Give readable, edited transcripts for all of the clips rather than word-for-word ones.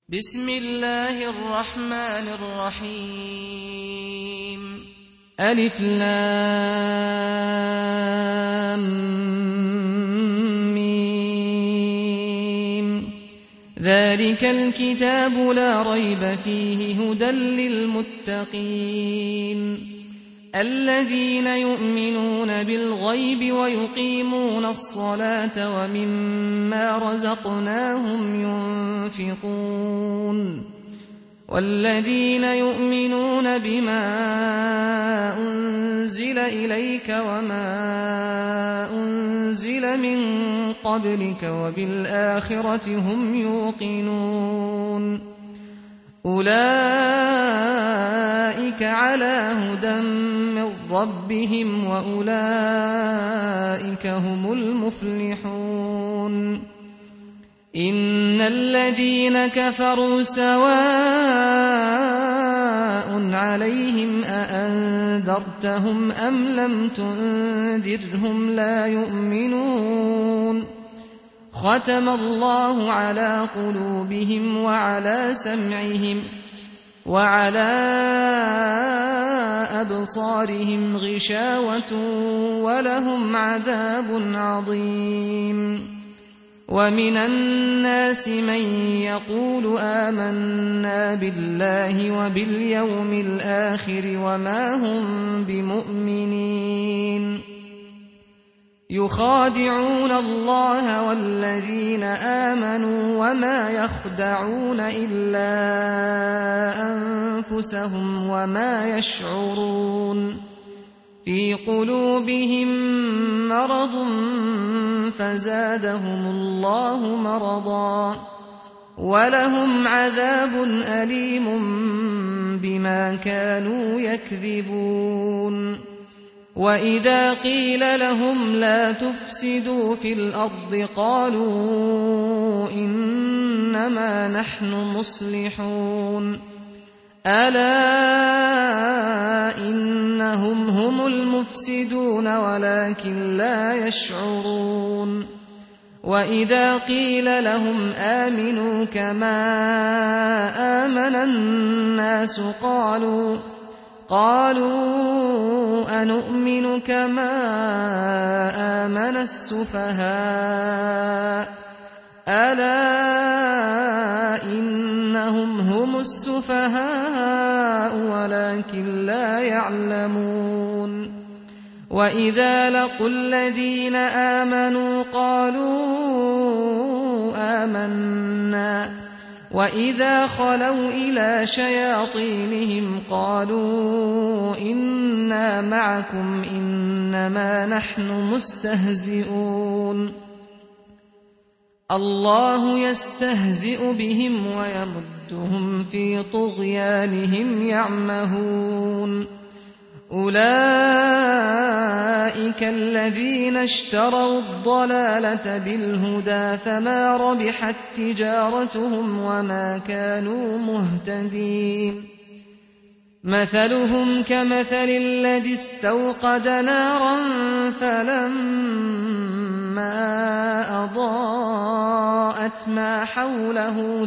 بسم الله الرحمن الرحيم ألف لام ميم ذلك الكتاب لا ريب فيه هدى للمتقين الذين يؤمنون بالغيب ويقيمون الصلاة ومما رزقناهم ينفقون والذين يؤمنون بما أنزل إليك وما أنزل من قبلك وبالآخرة هم يوقنون أولئك على هدى من ربهم وأولئك هم المفلحون إن الذين كفروا سواء عليهم أأنذرتهم أم لم تنذرهم لا يؤمنون ختم الله على قلوبهم وعلى سمعهم وعلى أبصارهم غشاوة ولهم عذاب عظيم ومن الناس من يقول آمنا بالله وباليوم الآخر وما هم بمؤمنين يخادعون الله والذين آمنوا وما يخدعون إلا أنفسهم وما يشعرون في قلوبهم مرض فزادهم الله مرضا ولهم عذاب أليم بما كانوا يكذبون وإذا قيل لهم لا تفسدوا في الأرض قالوا إنما نحن مصلحون ألا إنهم هم المفسدون ولكن لا يشعرون وإذا قيل لهم آمنوا كما آمن الناس قالوا أنؤمن كما آمن السفهاء ألا إنهم هم السفهاء ولكن لا يعلمون وإذا لقوا الذين آمنوا قالوا آمنا وإذا خلوا إلى شياطينهم قالوا إنا معكم إنما نحن مستهزئون الله يستهزئ بهم ويمدهم في طغيانهم يعمهون أولئك الذين اشتروا الضلالة بالهدى فما ربحت تجارتهم وما كانوا مهتدين مثلهم كمثل الذي استوقد نارا فلما أضاءت ما حوله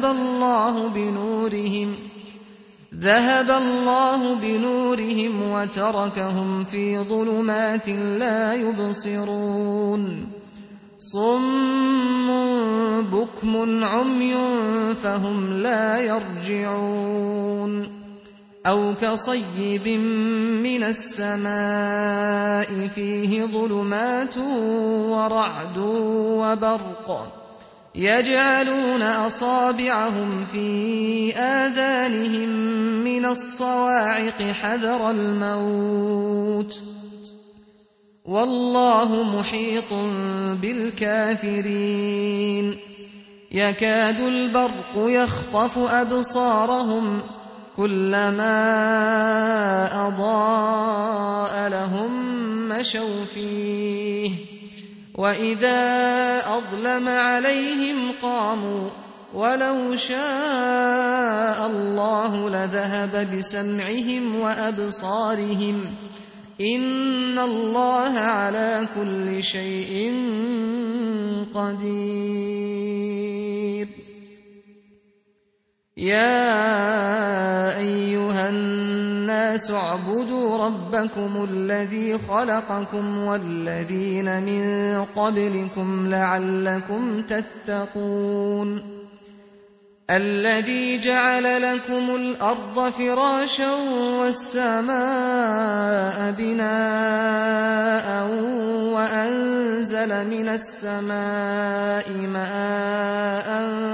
ذهب الله بنورهم وتركهم في ظلمات لا يبصرون صم بكم عمي فهم لا يرجعون أو كصيب من السماء فيه ظلمات ورعد وبرق يجعلون أصابعهم في آذانهم من الصواعق حذر الموت والله محيط بالكافرين يكاد البرق يخطف أبصارهم كلما أضاء لهم مشوا فيه وإذا أظلم عليهم قاموا ولو شاء الله لذهب بسمعهم وأبصارهم إن الله على كل شيء قدير. يا أيها الناس اعبدوا ربكم الذي خلقكم والذين من قبلكم لعلكم تتقون الذي جعل لكم الأرض فراشا والسماء بناء وأنزل من السماء ماء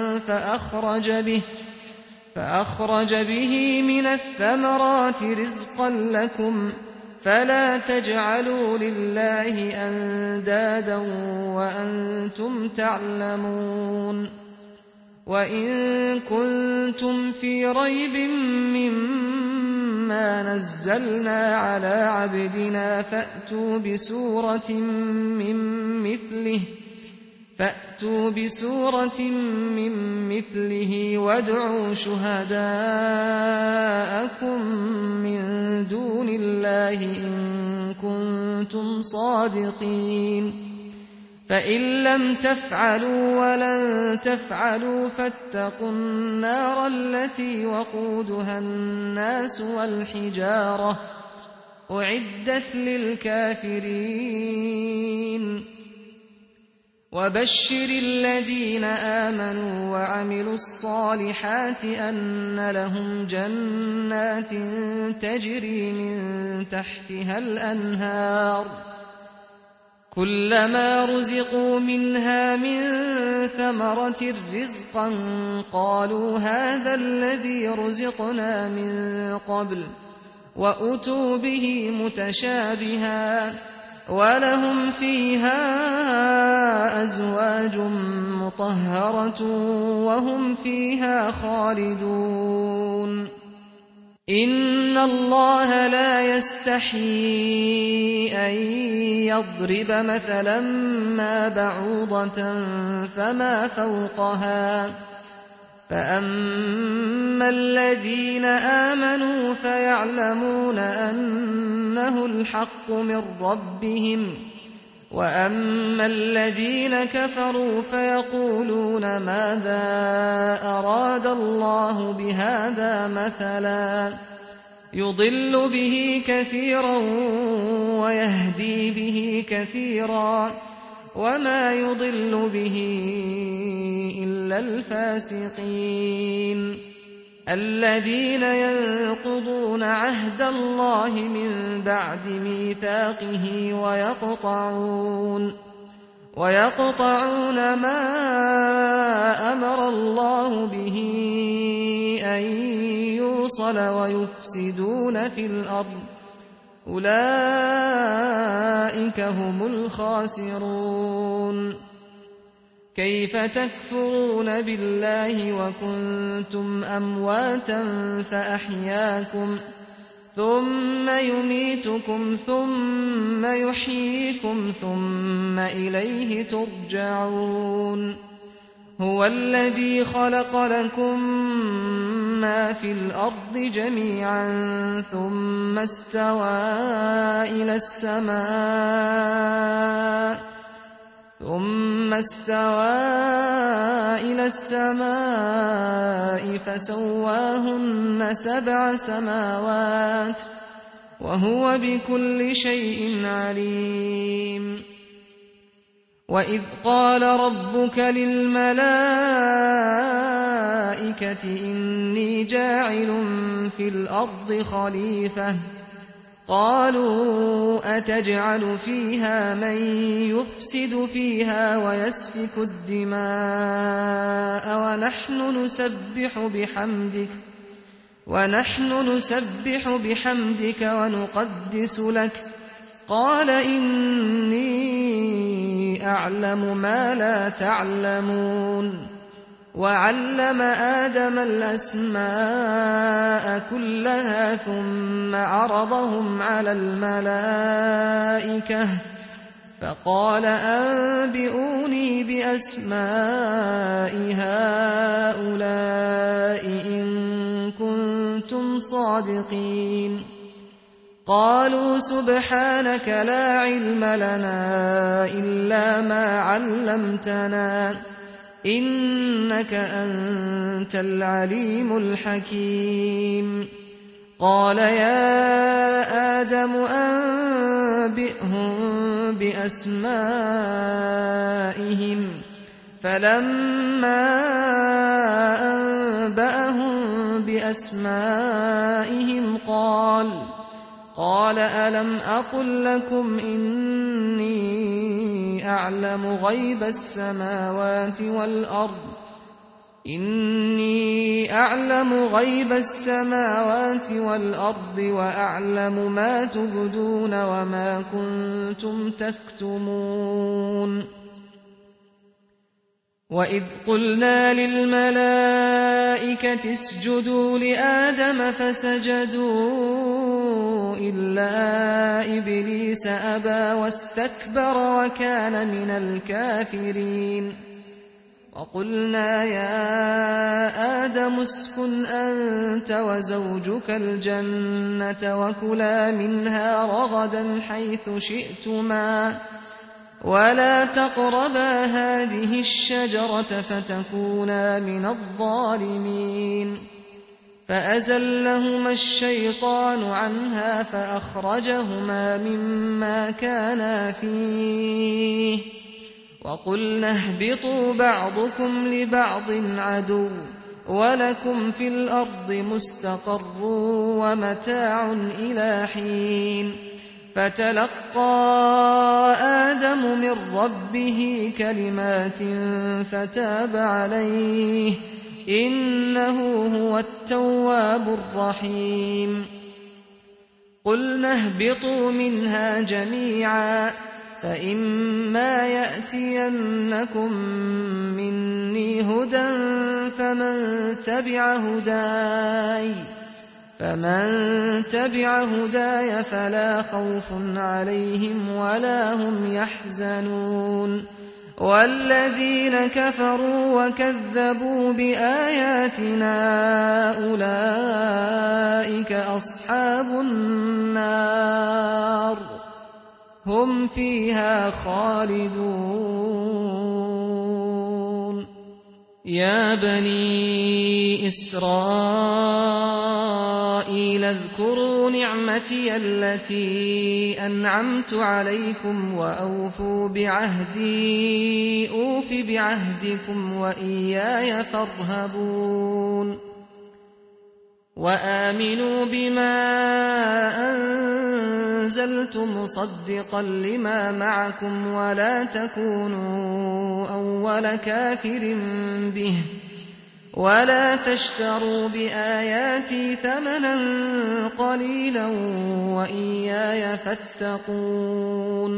فأخرج به من الثمرات رزقا لكم فلا تجعلوا لله أندادا وأنتم تعلمون وإن كنتم في ريب مما نزلنا على عبدنا فأتوا بسورة من مثله وادعوا شهداءكم من دون الله إن كنتم صادقين فإن لم تفعلوا ولن تفعلوا فاتقوا النار التي وقودها الناس والحجارة أعدت للكافرين وبشر الذين آمنوا وعملوا الصالحات أن لهم جنات تجري من تحتها الأنهار كلما رزقوا منها من ثمرة رزقا قالوا هذا الذي رزقنا من قبل وأتوا به متشابها ولهم فيها أزواج مطهرة وهم فيها خالدون إن الله لا يستحيي أن يضرب مثلا ما بعوضة فما فوقها فأما الذين آمنوا فيعلمون أنه الحق من ربهم وأما الذين كفروا فيقولون ماذا أراد الله بهذا مثلا يضل به كثيرا ويهدي به كثيرا وما يضل به إلا الفاسقين الذين ينقضون عهد الله من بعد ميثاقه ويقطعون ما أمر الله به أن يوصل ويفسدون في الأرض أولئك هم الخاسرون كيف تكفرون بالله وكنتم أمواتا فأحياكم ثم يميتكم ثم يحييكم ثم إليه ترجعون هو الذي خلق لكم ما في الأرض جميعا ثم استوى إلى السماء فسواهن 7 سماوات وهو بكل شيء عليم وإذ قال ربك للملائكة إني جاعل في الأرض خليفة قالوا أتجعل فيها من يفسد فيها ويسفك الدماء ونحن نسبح بحمدك ونقدس لك قال إني أعلم ما لا تعلمون وعلم آدم الأسماء كلها ثم عرضهم على الملائكة فقال أنبئوني بأسماء هؤلاء إن كنتم صادقين قالوا سبحانك لا علم لنا إلا ما علمتنا إنك أنت العليم الحكيم. قال يا آدم أنبئهم بأسمائهم. فلما أنبأهم بأسمائهم قال ألم أقل لكم إني أعلم غيب السماوات والأرض وأعلم ما تبدون وما كنتم تكتمون. وإذ قلنا للملائكة اسجدوا لآدم فسجدوا إلا إبليس أبى واستكبر وكان من الكافرين. وقلنا يا آدم اسكن أنت وزوجك الجنة وكلا منها رغدا حيث شئتما ولا تقربا هذه الشجرة فتكونا من الظالمين. فأزلهما الشيطان عنها فأخرجهما مما كانا فيه وقلنا اهبطوا بعضكم لبعض عدو ولكم في الأرض مستقر ومتاع إلى حين. فتلقى آدم من ربه كلمات فتاب عليه إنه هو التواب الرحيم. قلنا اهبطوا منها جميعا فإما يأتينكم مني هدى فمن تبع هداي فلا خوف عليهم ولا هم يحزنون. والذين كفروا وكذبوا بآياتنا أولئك أصحاب النار هم فيها خالدون. يا بني إسرائيل اذكروا نعمتي التي أنعمت عليكم وأوفوا بعهدي أوف بعهدكم وإياي فارهبون. وآمنوا بما أنزلت مصدقا لما معكم ولا تكونوا أول كافر به ولا تشتروا بآياتي ثمنا قليلا وإياي فاتقون.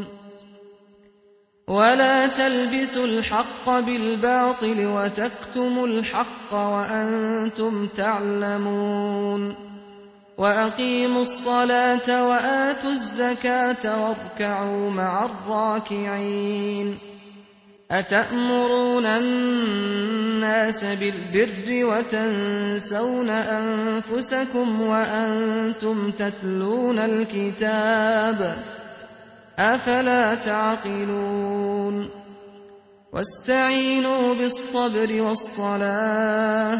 ولا تلبسوا الحق بالباطل وتكتموا الحق وأنتم تعلمون. وأقيموا الصلاة وآتوا الزكاة واركعوا مع الراكعين. أتأمرون الناس بالبر وتنسون أنفسكم وأنتم تتلون الكتاب أفلا تعقلون. واستعينوا بالصبر والصلاة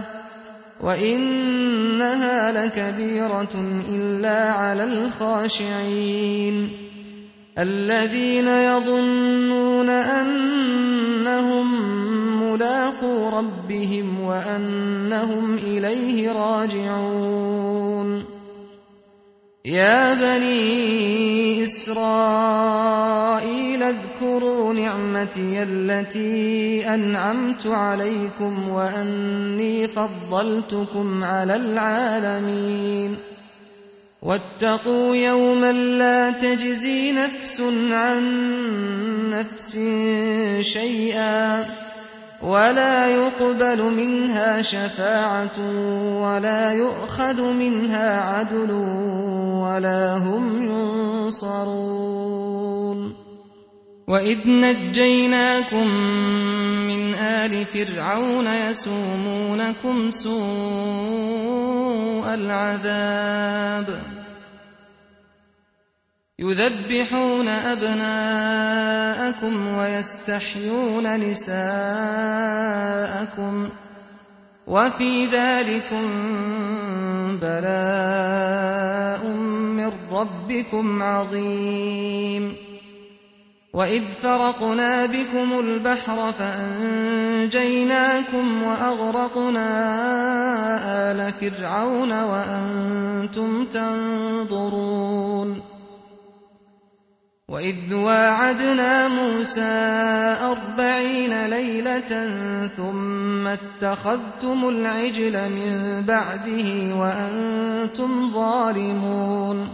وإنها لكبيرة إلا على الخاشعين الذين يظنون أنهم ملاقو ربهم وأنهم إليه راجعون. يا بني إسرائيل اذكروا نعمتي التي أنعمت عليكم وأني فضلتكم على العالمين. واتقوا يوما لا تجزي نفس عن نفس شيئا ولا يقبل منها شفاعة ولا يؤخذ منها عدل ولا هم ينصرون. وإذ نجيناكم من آل فرعون يسومونكم سوء العذاب يذبحون أبناءكم ويستحيون نساءكم وفي ذلكم بلاء من ربكم عظيم وإذ فرقنا بكم البحر فأنجيناكم وأغرقنا آل فرعون وأنتم تنظرون وإذ واعدنا موسى 40 ليلة ثم اتخذتم العجل من بعده وأنتم ظالمون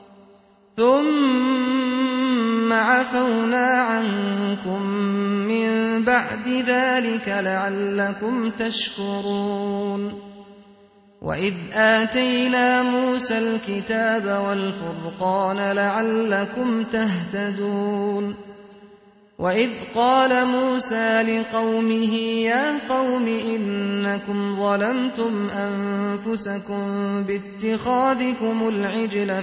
ثم عفونا عنكم من بعد ذلك لعلكم تشكرون وإذ آتينا موسى الكتاب والفرقان لعلكم تهتدون وإذ قال موسى لقومه يا قوم إنكم ظلمتم أنفسكم باتخاذكم العجل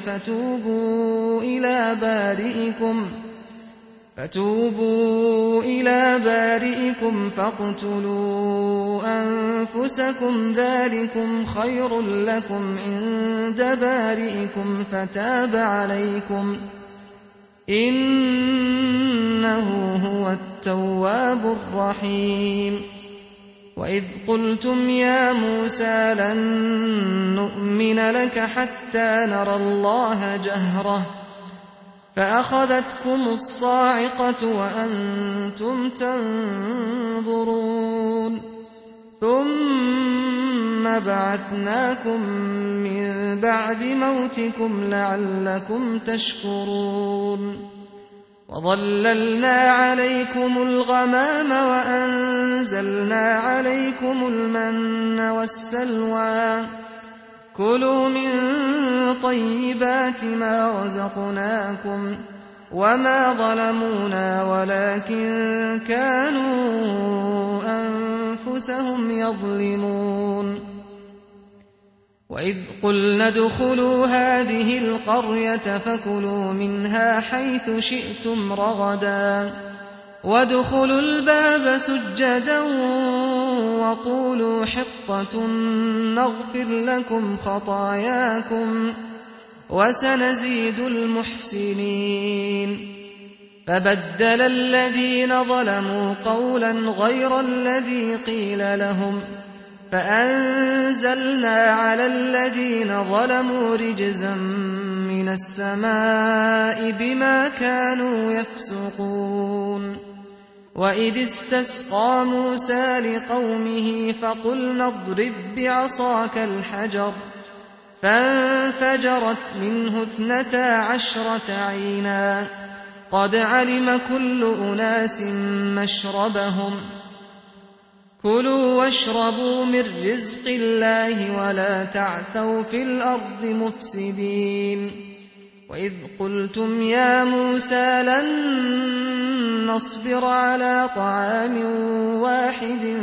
فتوبوا إلى بارئكم فاقتلوا أنفسكم ذلكم خير لكم عند بارئكم فتاب عليكم إنه هو التواب الرحيم وإذ قلتم يا موسى لن نؤمن لك حتى نرى الله جهرة فأخذتكم الصاعقة وأنتم تنظرون ثم بعثناكم من بعد موتكم لعلكم تشكرون وظللنا عليكم الغمام وأنزلنا عليكم المن والسلوى كلوا من طيبات ما رزقناكم وما ظلمونا ولكن كانوا أنفسهم يظلمون وإذ قلنا ادخلوا هذه القرية فكلوا منها حيث شئتم رغدا وادخلوا الباب سجدا وقولوا حطة نغفر لكم خطاياكم وسنزيد المحسنين فبدل الذين ظلموا قولا غير الذي قيل لهم فأنزلنا على الذين ظلموا رجزا من السماء بما كانوا يفسقون وإذ استسقى موسى لقومه فقلنا اضرب بعصاك الحجر فانفجرت منه 12 عينا قد علم كل أناس مشربهم كلوا واشربوا من رزق الله ولا تعثوا في الأرض مفسدين وإذ قلتم يا موسى لن نصبر على طعام واحد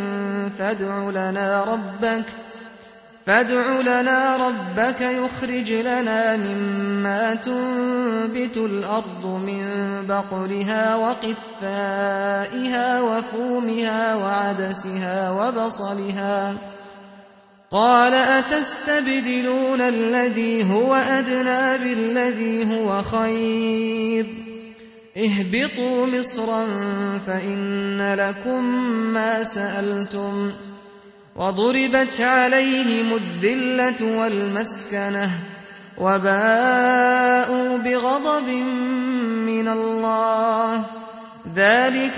فادع لنا ربك يخرج لنا مما تنبت الأرض من بقلها وقثائها وفومها وعدسها وبصلها قال أتستبدلون الذي هو أدنى بالذي هو خير اهبطوا مصرا فإن لكم ما سألتم وضربت عليهم الذلة والمسكنة وباءوا بغضب من الله ذلك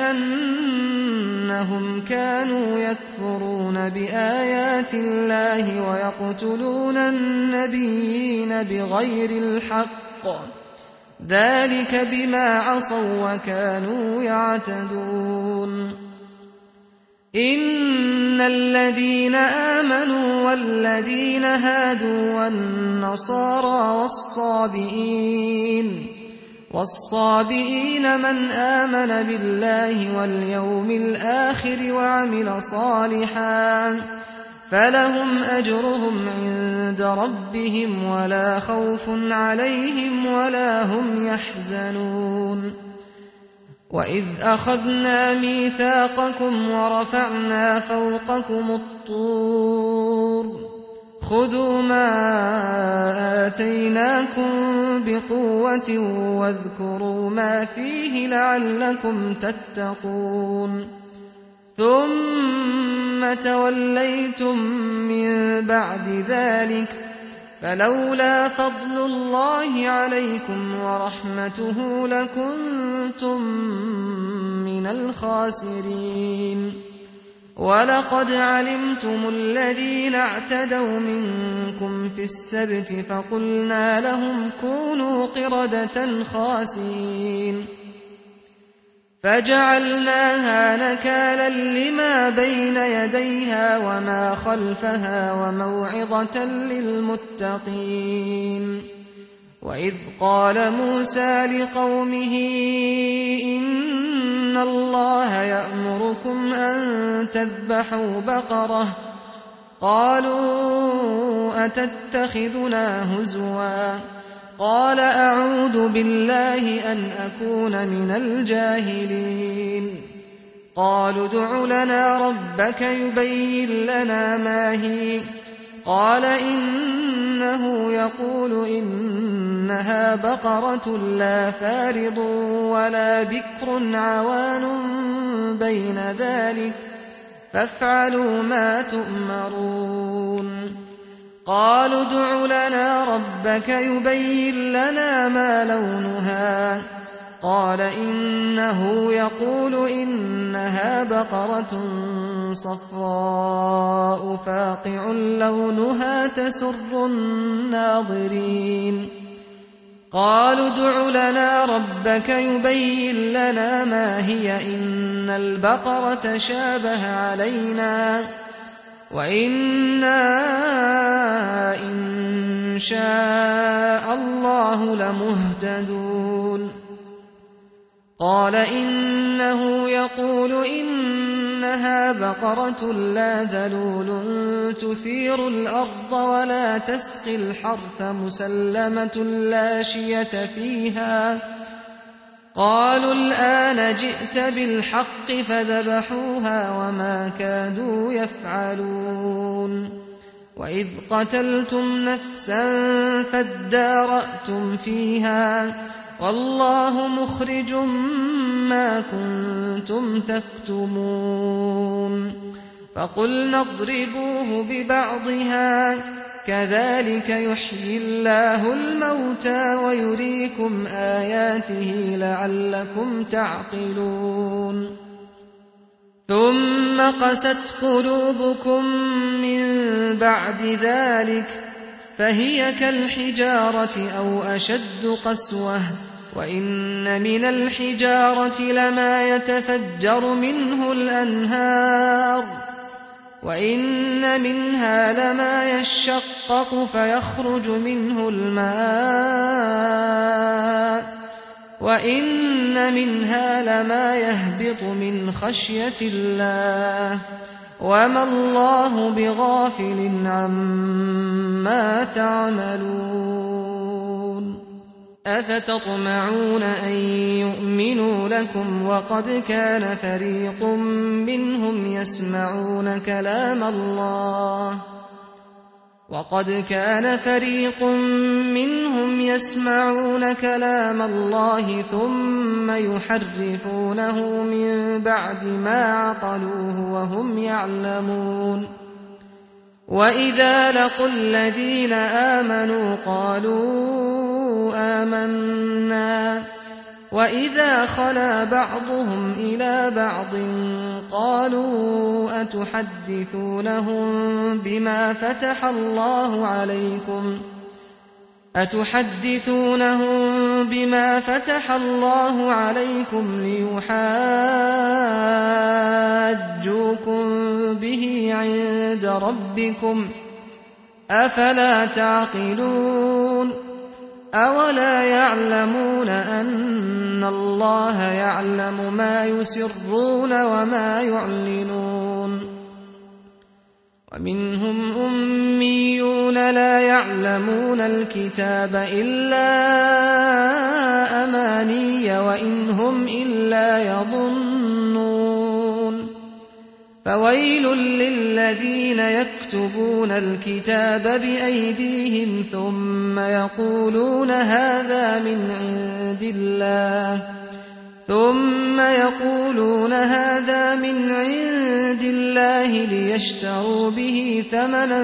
بأنهم كانوا يكفرون بآيات الله ويقتلون النبيين بغير الحق ذلك بما عصوا وكانوا يعتدون إن الذين آمنوا والذين هادوا والنصارى والصابئين من آمن بالله واليوم الآخر وعمل صالحا فلهم أجرهم عند ربهم ولا خوف عليهم ولا هم يحزنون وإذ أخذنا ميثاقكم ورفعنا فوقكم الطور خذوا ما آتيناكم بقوة واذكروا ما فيه لعلكم تتقون ثم توليتم من بعد ذلك فلولا فضل الله عليكم ورحمته لكنتم من الخاسرين ولقد علمتم الذين اعتدوا منكم في السبت فقلنا لهم كونوا قردة خاسئين فجعلناها نكالا لما بين يديها وما خلفها وموعظة للمتقين وإذ قال موسى لقومه إن الله يأمركم أن تذبحوا بقرة قالوا أتتخذنا هزوا قال أعوذ بالله أن أكون من الجاهلين قالوا ادع لنا ربك يبين لنا ما هي قال إنه يقول إنها بقرة لا فارض ولا بكر عوان بين ذلك فافعلوا ما تؤمرون قالوا ادع لنا ربك يبين لنا ما لونها قال إنه يقول إنها بقرة صفراء فاقع لونها تسر الناظرين قالوا ادع لنا ربك يبين لنا ما هي إن البقرة شابه علينا وإنا إن شاء الله لمهتدون قال إنه يقول إنها بقرة لا ذلول تثير الأرض ولا تسقي الحرث مسلمة لا شية فيها قالوا الآن جئت بالحق فذبحوها وما كادوا يفعلون وإذ قتلتم نفسا فادارأتم فيها والله مخرج ما كنتم تكتمون فقلنا اضربوه ببعضها كذلك يحيي الله الموتى ويريكم آياته لعلكم تعقلون ثم قست قلوبكم من بعد ذلك فهي كالحجارة أو أشد قسوة وإن من الحجارة لما يتفجر منه الأنهار وإن منها لما يشقق فيخرج منه الماء وإن منها لما يهبط من خشية الله وما الله بغافل عما تعملون أفتطمعون أن يؤمنوا لكم وقد كان فريق منهم يسمعون كلام الله ثم يحرفونه من بعد ما عقلوه وهم يعلمون وإذا لقوا الذين آمنوا قالوا آمنا وإذا خلا بعضهم إلى بعض قالوا أتحدثونهم بما فتح الله عليكم ليحاجوكم به عند ربكم أفلا تعقلون أولا يعلمون أن الله يعلم ما يسرون وما يعلنون ومنهم أميون لا يعلمون الكتاب إلا أماني وإن هم إلا يظنون فويل للذين يكتبون الكتاب بأيديهم ثم يقولون هذا من عند الله ليشتروا به ثمنا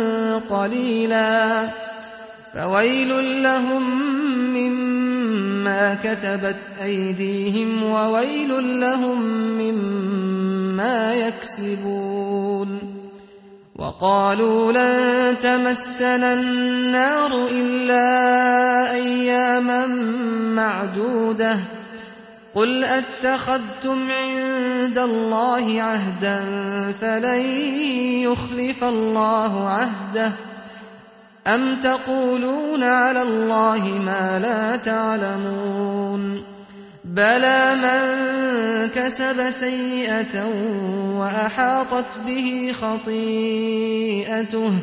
قليلا فويل لهم مما كتبت أيديهم وويل لهم مما يكسبون وقالوا لن تمسنا النار إلا أياما معدودة قل أتخذتم عند الله عهدا فلن يخلف الله عهده أم تقولون على الله ما لا تعلمون بلى من كسب سيئة وأحاطت به خطيئته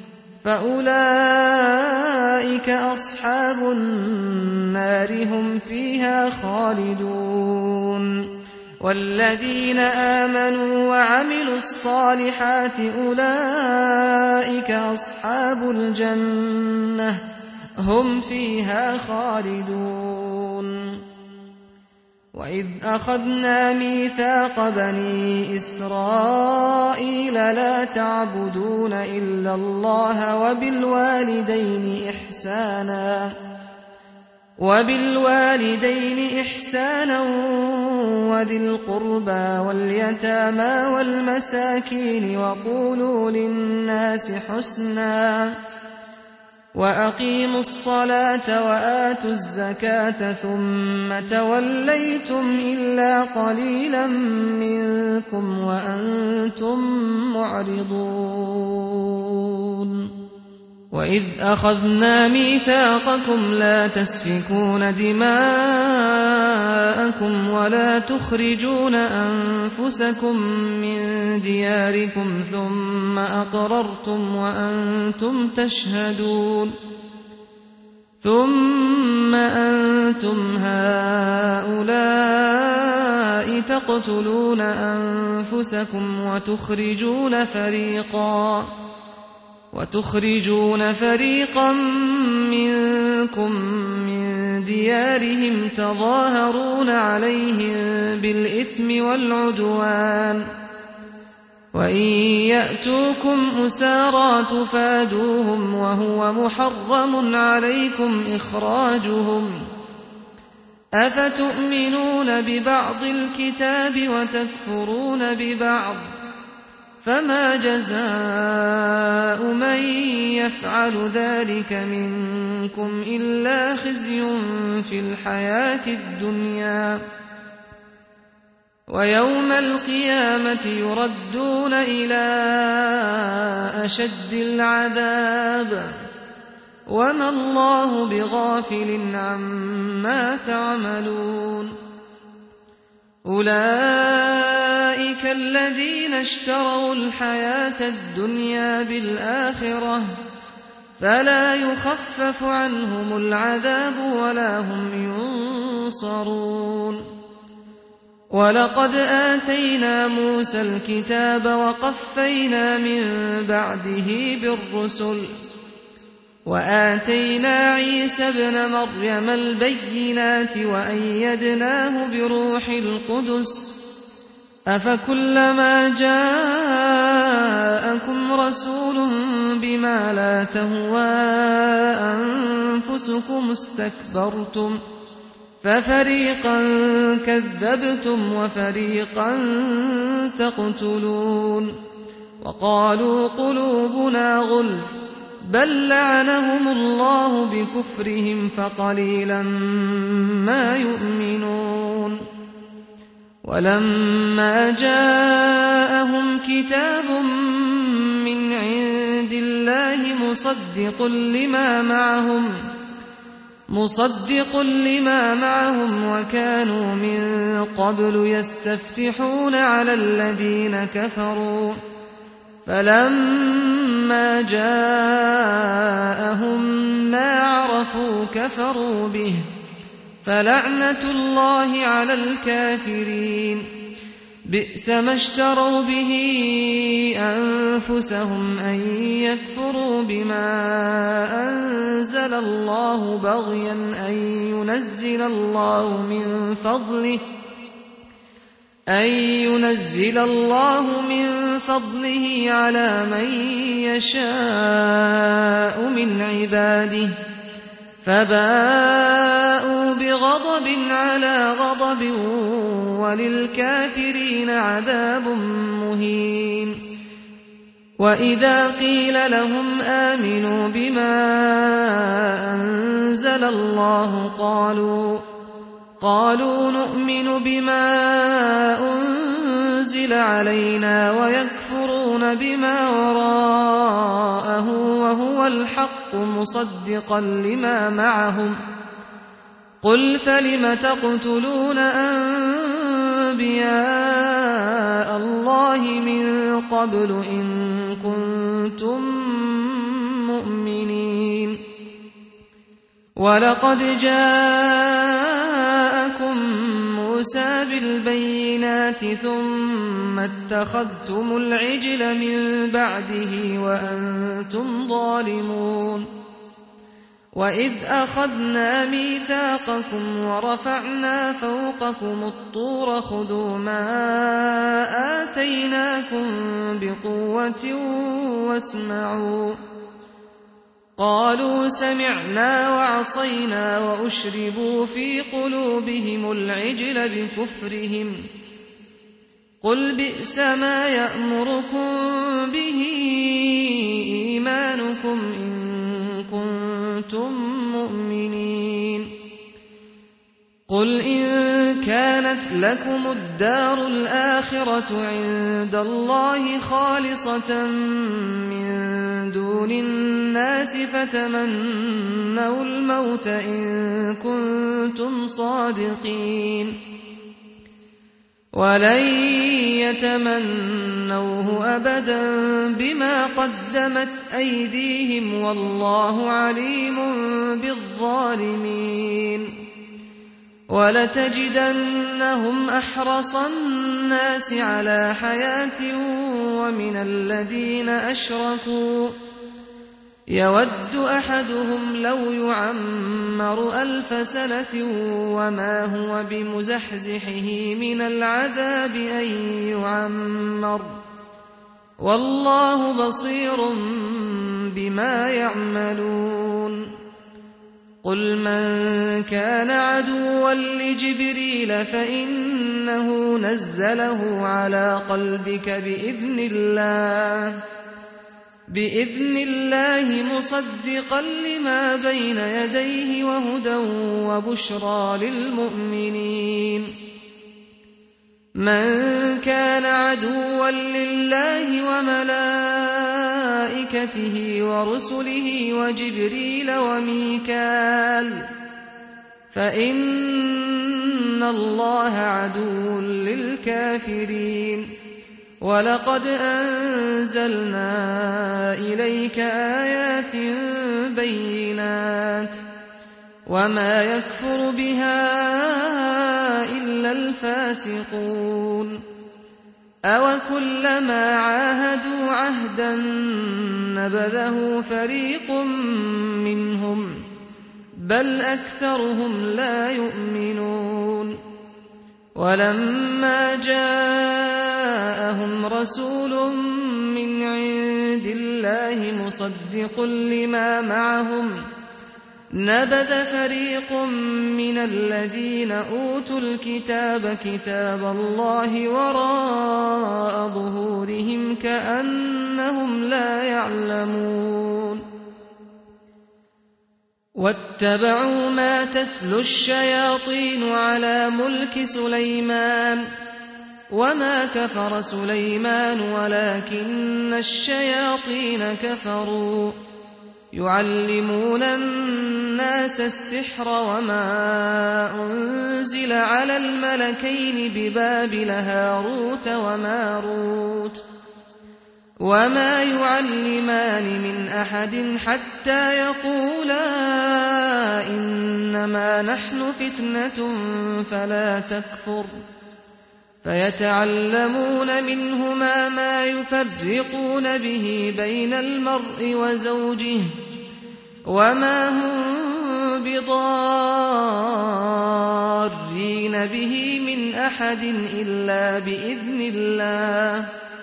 فأولئك أصحاب النار هم فيها خالدون والذين آمنوا وعملوا الصالحات أولئك أصحاب الجنة هم فيها خالدون وإذ أخذنا ميثاق بني إسرائيل لا تعبدون إلا الله وبالوالدين إحسانا وذي القربى واليتامى والمساكين وقولوا للناس حسنا وأقيموا الصلاة وآتوا الزكاة ثم توليتم إلا قليلا منكم وأنتم معرضون وإذ أخذنا ميثاقكم لا تسفكون دماءكم ولا تخرجون أنفسكم من دياركم ثم أقررتم وأنتم تشهدون ثم أنتم هؤلاء تقتلون أنفسكم وتخرجون فريقا منكم من ديارهم تظاهرون عليهم بالإثم والعدوان وإن يأتوكم أسارى تفادوهم وهو محرم عليكم إخراجهم أفتؤمنون ببعض الكتاب وتكفرون ببعض فما جزاء من يفعل ذلك منكم إلا خزي في الحياة الدنيا ويوم القيامة يردون إلى أشد العذاب وما الله بغافل عما تعملون أولئك الذين اشتروا الحياة الدنيا بالآخرة فلا يخفف عنهم العذاب ولا هم ينصرون ولقد آتينا موسى الكتاب وقفينا من بعده بالرسل وآتينا عيسى ابن مريم البينات وأيدناه بروح القدس أفكلما جاءكم رسول بما لا تهوى أنفسكم استكبرتم ففريقا كذبتم وفريقا تقتلون وقالوا قلوبنا غلف بل لعنهم الله بكفرهم فقليلا ما يؤمنون ولما جاءهم كتاب من عند الله مصدق لما معهم وكانوا من قبل يستفتحون على الذين كفروا فلما جاءهم ما عرفوا كفروا به فلعنة الله على الكافرين بئس ما اشتروا به أنفسهم أن يكفروا بما أنزل الله بغيا أن ينزل الله من فضله على من يشاء من عباده فباءوا بغضب على غضب وللكافرين عذاب مهين وإذا قيل لهم آمنوا بما أنزل الله قالوا نؤمن بما أنزل علينا ويكفرون بما وراءه وهو الحق مصدقا لما معهم قل فلم تقتلون أنبياء الله من قبل إن كنتم مؤمنين ولقد جاءكم موسى بالبينات ثم اتخذتم العجل من بعده وأنتم ظالمون وإذ أخذنا ميثاقكم ورفعنا فوقكم الطور خذوا ما آتيناكم بقوة واسمعوا قالوا سمعنا وعصينا وأشربوا في قلوبهم العجل بكفرهم قل بئس ما يأمركم به إيمانكم إن كنتم مؤمنين قل إن كانت لكم الدار الآخرة عند الله خالصة من دون الناس فتمنوا الموت إن كنتم صادقين ولن يتمنوه أبدا بما قدمت أيديهم والله عليم بالظالمين ولتجدنهم أحرص الناس على حياة ومن الذين أشركوا يود أحدهم لو يعمر 1000 سنة وما هو بمزحزحه من العذاب أن يعمر والله بصير بما يعملون قل من كان عدوا لجبريل فإنه نزله على قلبك بإذن الله مصدقا لما بين يديه وهدى وبشرى للمؤمنين من كان عدوا لله وملائكته ورسله وجبريل وميكال فإن الله عدو للكافرين ولقد أنزلنا إليك آيات بينات وما يكفر بها إلا الفاسقون أوكلما عاهدوا عهدا نبذه فريق منهم بل أكثرهم لا يؤمنون ولما جاءهم رسول من عند الله مصدق لما معهم نبذ فريق من الذين أوتوا الكتاب كتاب الله وراء ظهورهم كأنهم لا يعلمون واتبعوا ما تتلو الشياطين على ملك سليمان وما كفر سليمان ولكن الشياطين كفروا يعلمون الناس السحر وما أنزل على الملكين ببابل هاروت وماروت وما يعلمان من أحد حتى يقولا إنما نحن فتنة فلا تكفر فيتعلمون منهما ما يفرقون به بين المرء وزوجه وما هم بضارين به من أحد إلا بإذن الله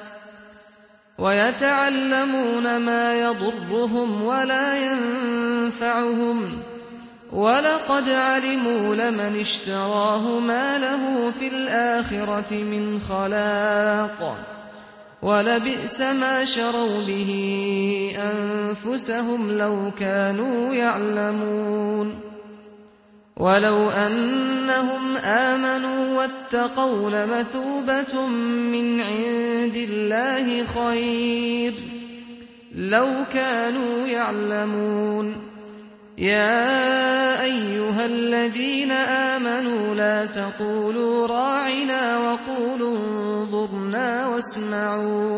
ويتعلمون ما يضرهم ولا ينفعهم ولقد علموا لمن اشتراه ما له في الآخرة من خلاق ولبئس ما شروا به أنفسهم لو كانوا يعلمون ولو أنهم آمنوا واتقوا لمثوبة من عند الله خير لو كانوا يعلمون يا أيها الذين آمنوا لا تقولوا راعنا وقولوا انظرنا واسمعوا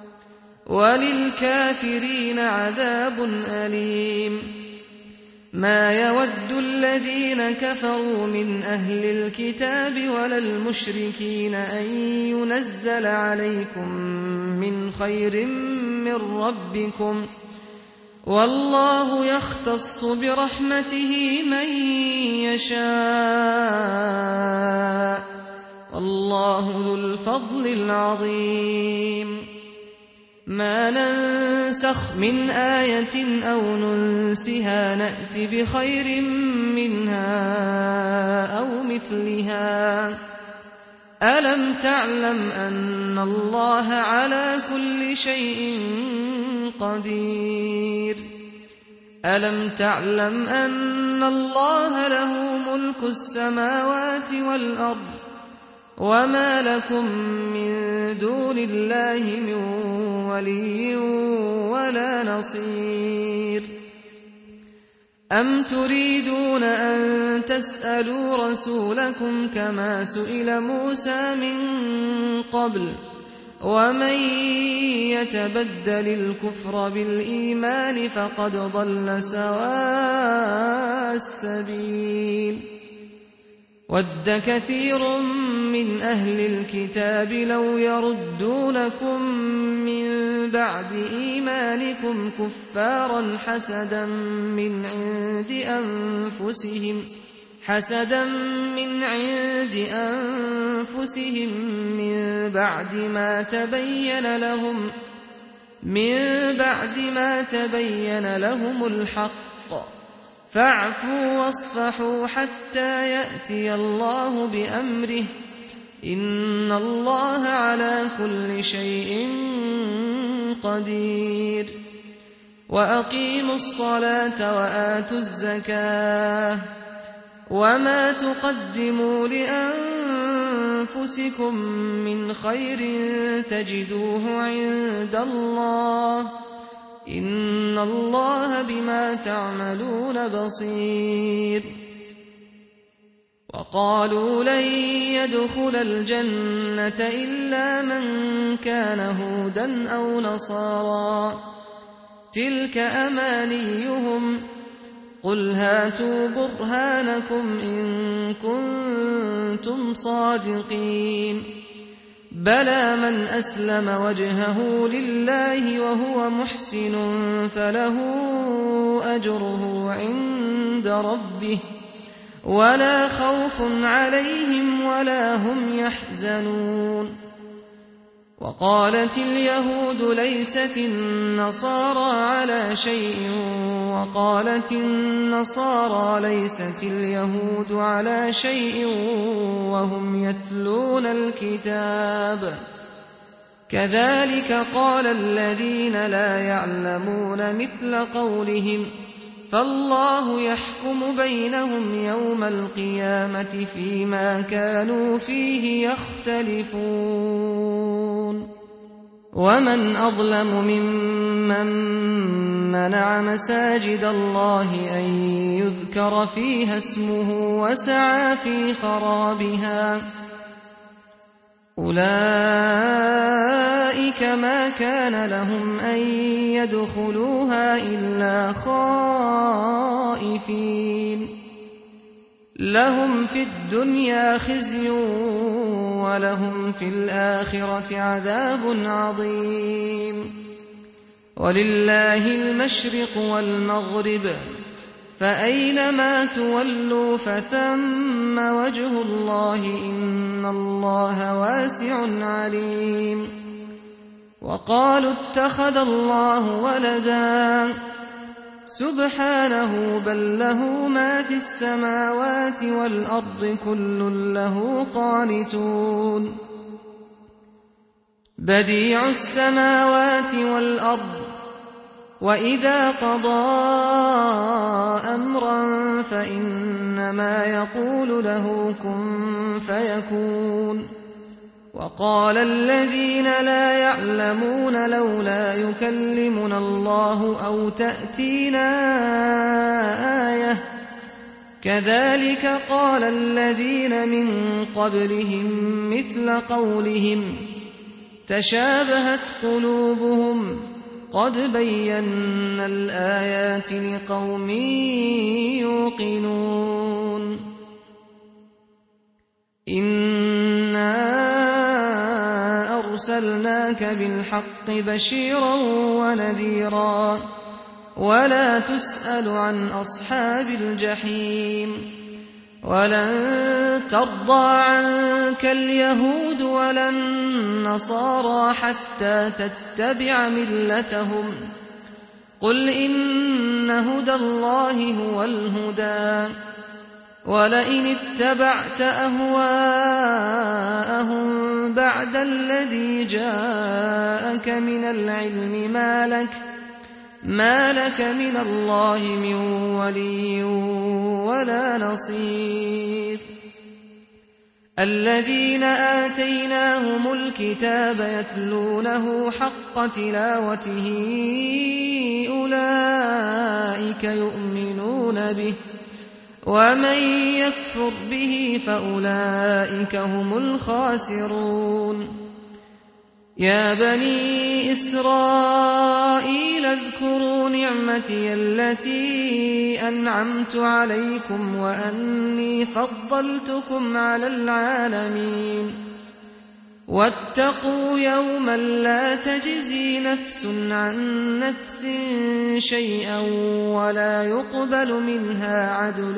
وللكافرين عذاب أليم ما يود الذين كفروا من أهل الكتاب ولا المشركين أن ينزل عليكم من خير من ربكم والله يختص برحمته من يشاء والله ذو الفضل العظيم ما ننسخ من آية أو ننسها نأت بخير منها أو مثلها ألم تعلم أن الله على كل شيء قدير ألم تعلم أن الله له ملك السماوات والأرض وما لكم من دون الله من ولي ولا نصير أم تريدون أن تسألوا رسولكم كما سئل موسى من قبل ومن يتبدل الكفر بالإيمان فقد ضل سواء السبيل ود كثير من أهل الكتاب لو يردونكم من بعد إيمانكم كفارا حسدا من عند أنفسهم من بعد ما تبين لهم الحق فاعفوا واصفحوا حتى يأتي الله بأمره إن الله على كل شيء قدير وأقيموا الصلاة وآتوا الزكاة وما تقدموا لأنفسكم من خير تجدوه عند الله إن الله بما تعملون بصير وقالوا لن يدخل الجنة إلا من كان هودا أو نصارى تلك أمانيهم قل هاتوا برهانكم إن كنتم صادقين بلى من أسلم وجهه لله وهو محسن فله أجره عند ربه ولا خوف عليهم ولا هم يحزنون وقالت اليهود ليست النصارى على شيء وقالت النصارى ليست اليهود على شيء وهم يتلون الكتاب كذلك قال الذين لا يعلمون مثل قولهم فالله يحكم بينهم يوم القيامة فيما كانوا فيه يختلفون ومن أظلم ممن منع مساجد الله أن يذكر فيها اسمه وسعى في خرابها أولئك ما كان لهم أن يدخلوها إلا خائفين لهم في الدنيا خزي ولهم في الآخرة عذاب عظيم ولله المشرق والمغرب فأينما تولوا فثم وجه الله إن الله واسع عليم وقالوا اتخذ الله ولدا سبحانه بل له ما في السماوات والأرض كل له قانتون بديع السماوات والأرض وإذا قضى أمرا فإنما يقول له كن فيكون وقال الذين لا يعلمون لولا يكلمنا الله أو تأتينا آية كذلك قال الذين من قبلهم مثل قولهم تشابهت قلوبهم قد بينا الآيات لقوم يوقنون إنا أرسلناك بالحق بشيرا ونذيرا ولا تسأل عن أصحاب الجحيم ولن ترضى عنك اليهود ولا النصارى حتى تتبع ملتهم قل إن هدى الله هو الهدى ولئن اتبعت أهواءهم بعد الذي جاءك من العلم ما لك من الله من ولي ولا نصير الذين آتيناهم الكتاب يتلونه حق تلاوته أولئك يؤمنون به ومن يكفر به فأولئك هم الخاسرون يا بني إسرائيل اذكروا نعمتي التي أنعمت عليكم وأني فضلتكم على العالمين واتقوا يوما لا تجزي نفس عن نفس شيئا ولا يقبل منها عدل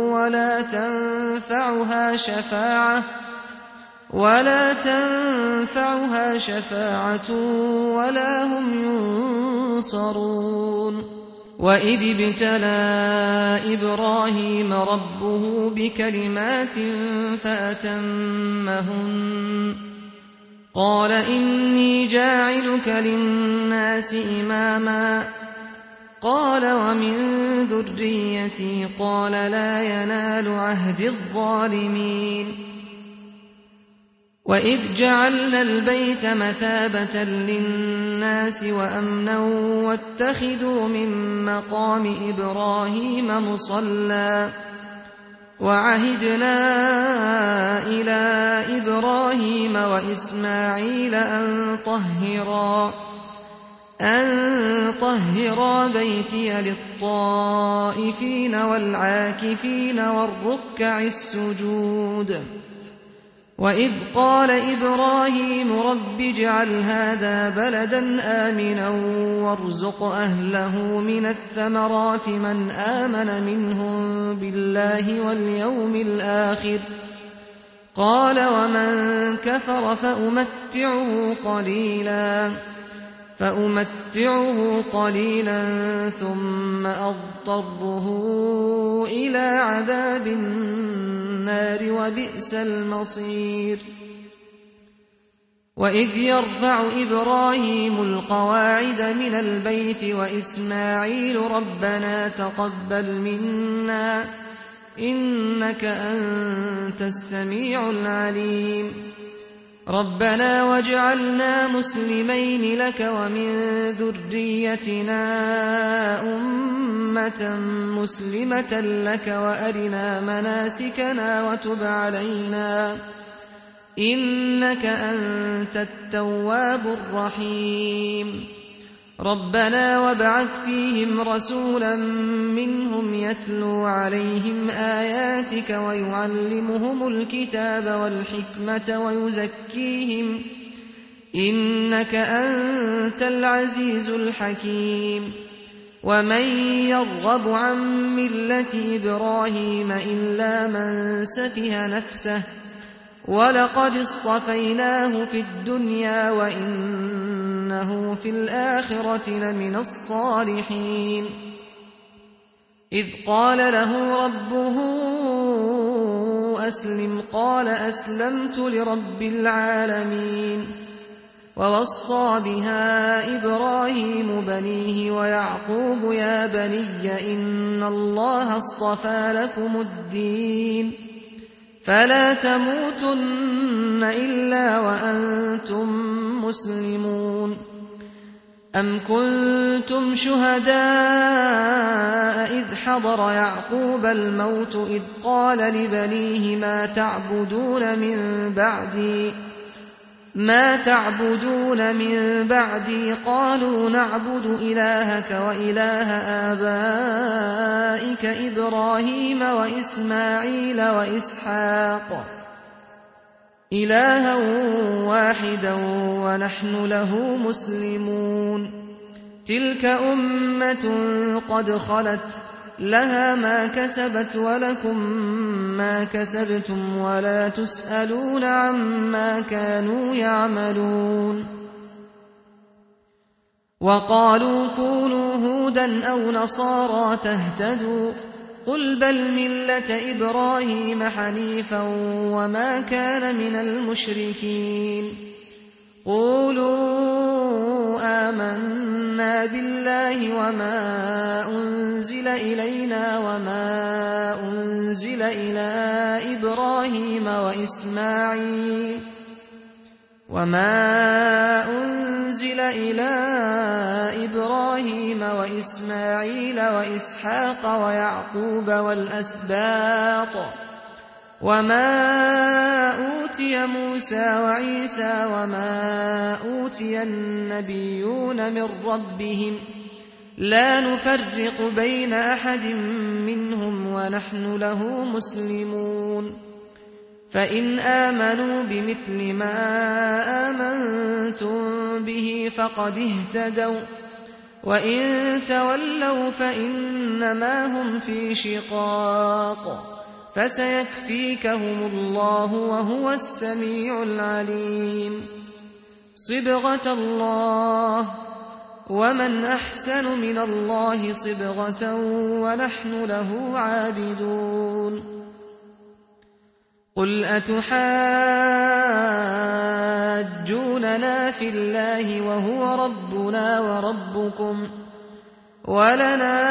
ولا تنفعها شفاعة ولا هم ينصرون وإذ ابتلى إبراهيم ربه بكلمات فأتمهن قال إني جاعلك للناس إماما قال ومن ذريتي قال لا ينال عهد الظالمين وإذ جعلنا البيت مثابة للناس وأمنا واتخذوا من مقام إبراهيم مصلى وعهدنا إلى إبراهيم وإسماعيل أن طهرا بيتي للطائفين والعاكفين والركع السجود وإذ قال إبراهيم رب اجعل هذا بلدا آمنا وارزق أهله من الثمرات من آمن منهم بالله واليوم الآخر قال ومن كفر فأمتعه قليلا ثم أضطره إلى عذاب النار وبئس المصير وإذ يرفع إبراهيم القواعد من البيت وإسماعيل ربنا تقبل منا إنك أنت السميع العليم ربنا واجعلنا مسلمين لك ومن ذريتنا أمة مسلمة لك وأرنا مناسكنا وتب علينا إنك أنت التواب الرحيم ربنا وابعث فيهم رسولا منهم يتلو عليهم آياتك ويعلمهم الكتاب والحكمة ويزكيهم إنك أنت العزيز الحكيم ومن يرغب عن ملة إبراهيم إلا من سفه نفسه ولقد اصطفيناه في الدنيا وإنه في الآخرة لمن الصالحين إذ قال له ربه أسلم قال أسلمت لرب العالمين ووصى بها إبراهيم بنيه ويعقوب يا بني إن الله اصطفى لكم الدين فلا تموتن إلا وأنتم مسلمون أم كنتم شهداء إذ حضر يعقوب الموت إذ قال لبنيه ما تعبدون من بعدي قالوا نعبد إلهك وإله آبائك إبراهيم وإسماعيل وإسحاق إلها واحدا ونحن له مسلمون تلك أمة قد خلت لها ما كسبت ولكم ما كسبتم ولا تسألون عما كانوا يعملون وقالوا كونوا هودا أو نصارى تهتدوا قل بل ملة إبراهيم حنيفا وما كان من المشركين قولوا آمنا بالله وما أنزل إلينا وما أنزل إلى إبراهيم وإسماعيل وإسحاق ويعقوب والأسباط وما أوتي موسى وعيسى وما أوتي النبيون من ربهم لا نفرق بين أحد منهم ونحن له مسلمون فإن آمنوا بمثل ما آمنتم به فقد اهتدوا وإن تولوا فإنما هم في شقاق فسيكفيكهم الله وهو السميع العليم صبغة الله ومن أحسن من الله صبغة ونحن له عابدون قل أتحاجوننا في الله وهو ربنا وربكم ولنا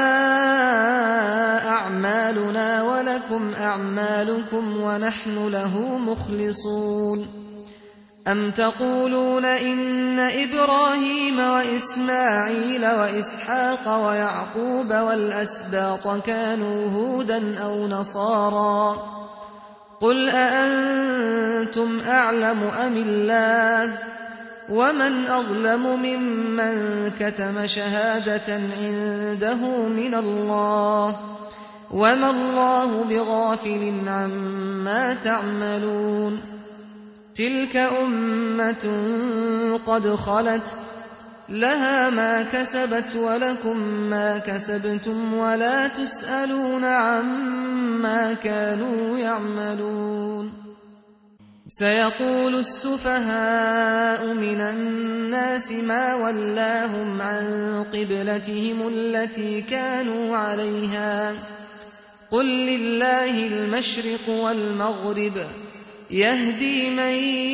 أعمالنا ولكم أعمالكم ونحن له مخلصون أم تقولون إن إبراهيم وإسماعيل وإسحاق ويعقوب والأسباط كانوا هودا أو نصارى قل أأنتم أعلم أم الله ومن أظلم ممن كتم شهادة عنده من الله وما الله بغافل عما تعملون تلك أمة قد خلت لها ما كسبت ولكم ما كسبتم ولا تسألون عما كانوا يعملون سيقول السفهاء من الناس ما ولاهم عن قبلتهم التي كانوا عليها قل لله المشرق والمغرب يهدي من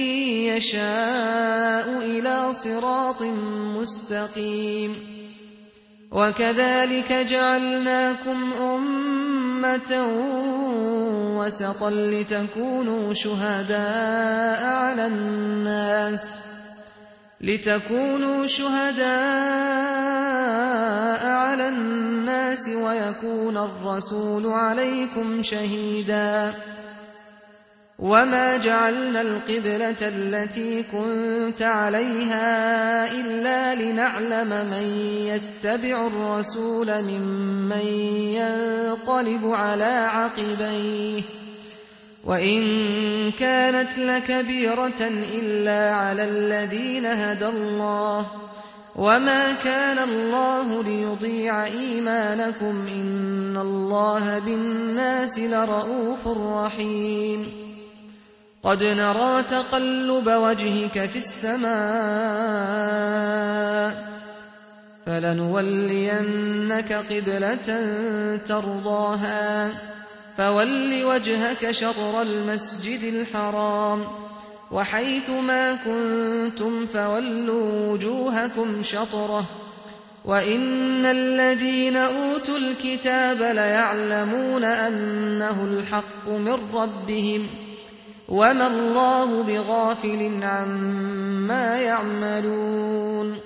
يشاء إلى صراط مستقيم وكذلك جعلناكم أمة وسطا لتكونوا شهداء على الناس ويكون الرسول عليكم شهيدا وما جعلنا القبلة التي كنت عليها إلا لنعلم من يتبع الرسول ممن ينقلب على عقبيه وإن كانت لكبيرة إلا على الذين هدى الله وما كان الله ليضيع إيمانكم إن الله بالناس لرءوف رحيم قد نرى تقلب وجهك في السماء فلنولينك قبلة ترضاها فول وجهك شطر المسجد الحرام وحيث ما كنتم فولوا وجوهكم شطره وإن الذين أوتوا الكتاب ليعلمون أنه الحق من ربهم وما الله بغافل عما يعملون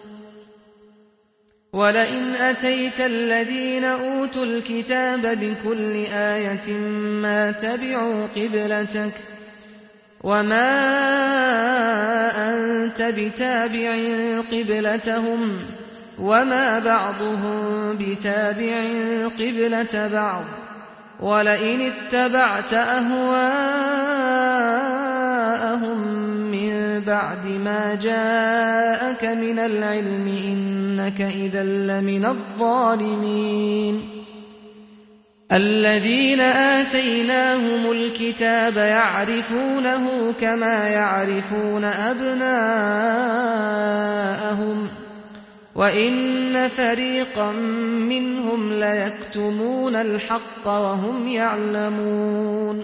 ولئن أتيت الذين أوتوا الكتاب بكل آية ما تبعوا قبلتك وما أنت بتابع قبلتهم وما بعضهم بتابع قبلة بعض ولئن اتبعت أهواءهم من بعد ما جاءك من العلم إنك إذا لمن الظالمين الذين آتيناهم الكتاب يعرفونه كما يعرفون أبناءهم وإن فريقا منهم ليكتمون الحق وهم يعلمون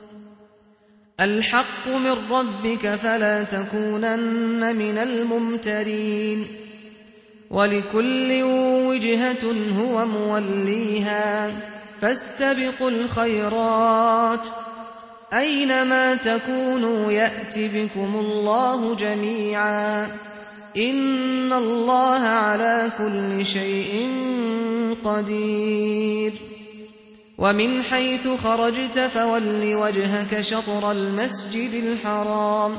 الحق من ربك فلا تكونن من الممترين ولكل وجهة هو موليها فاستبقوا الخيرات أينما تكونوا يأت بكم الله جميعا إن الله على كل شيء قدير ومن حيث خرجت فول وجهك شطر المسجد الحرام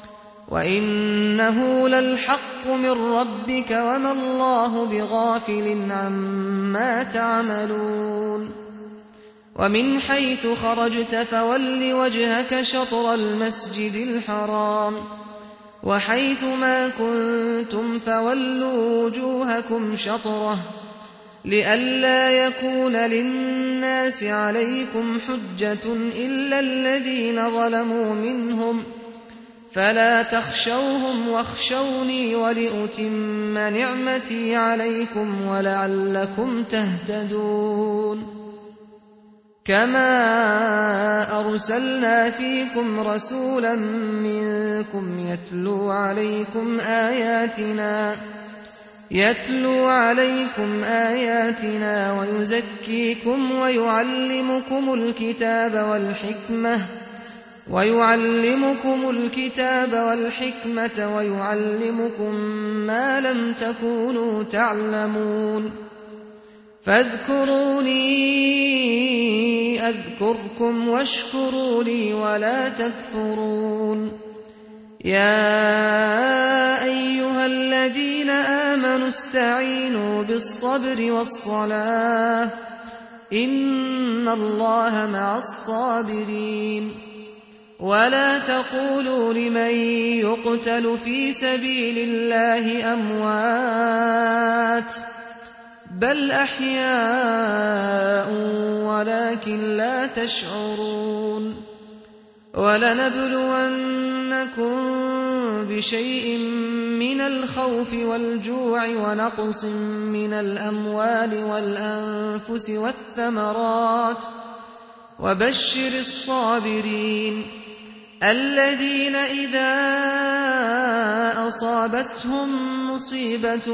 وإنه للحق من ربك وما الله بغافل عما تعملون ومن حيث خرجت فول وجهك شطر المسجد الحرام وحيث ما كنتم فولوا وجوهكم شطره لئلا يكون للناس عليكم حجة إلا الذين ظلموا منهم فلا تخشوهم واخشوني ولأتم نعمتي عليكم ولعلكم تهتدون كما أرسلنا فيكم رسولا منكم يتلو عليكم آياتنا ويزكيكم ويعلمكم الكتاب والحكمة ويعلمكم ما لم تكونوا تعلمون فاذكروني أذكركم واشكروا لي ولا تكفرون يا أيها الذين آمنوا استعينوا بالصبر والصلاة إن الله مع الصابرين ولا تقولوا لمن يقتل في سبيل الله أموات بل أحياء ولكن لا تشعرون ولنبلونكم بشيء من الخوف والجوع ونقص من الأموال والأنفس والثمرات وبشر الصابرين الذين إذا أصابتهم مصيبة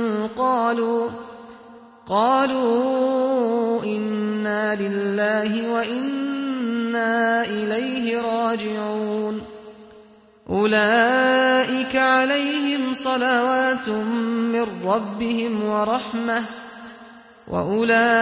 قالوا إنا لله وإنا إليه راجعون أولئك عليهم صلوات من ربهم ورحمة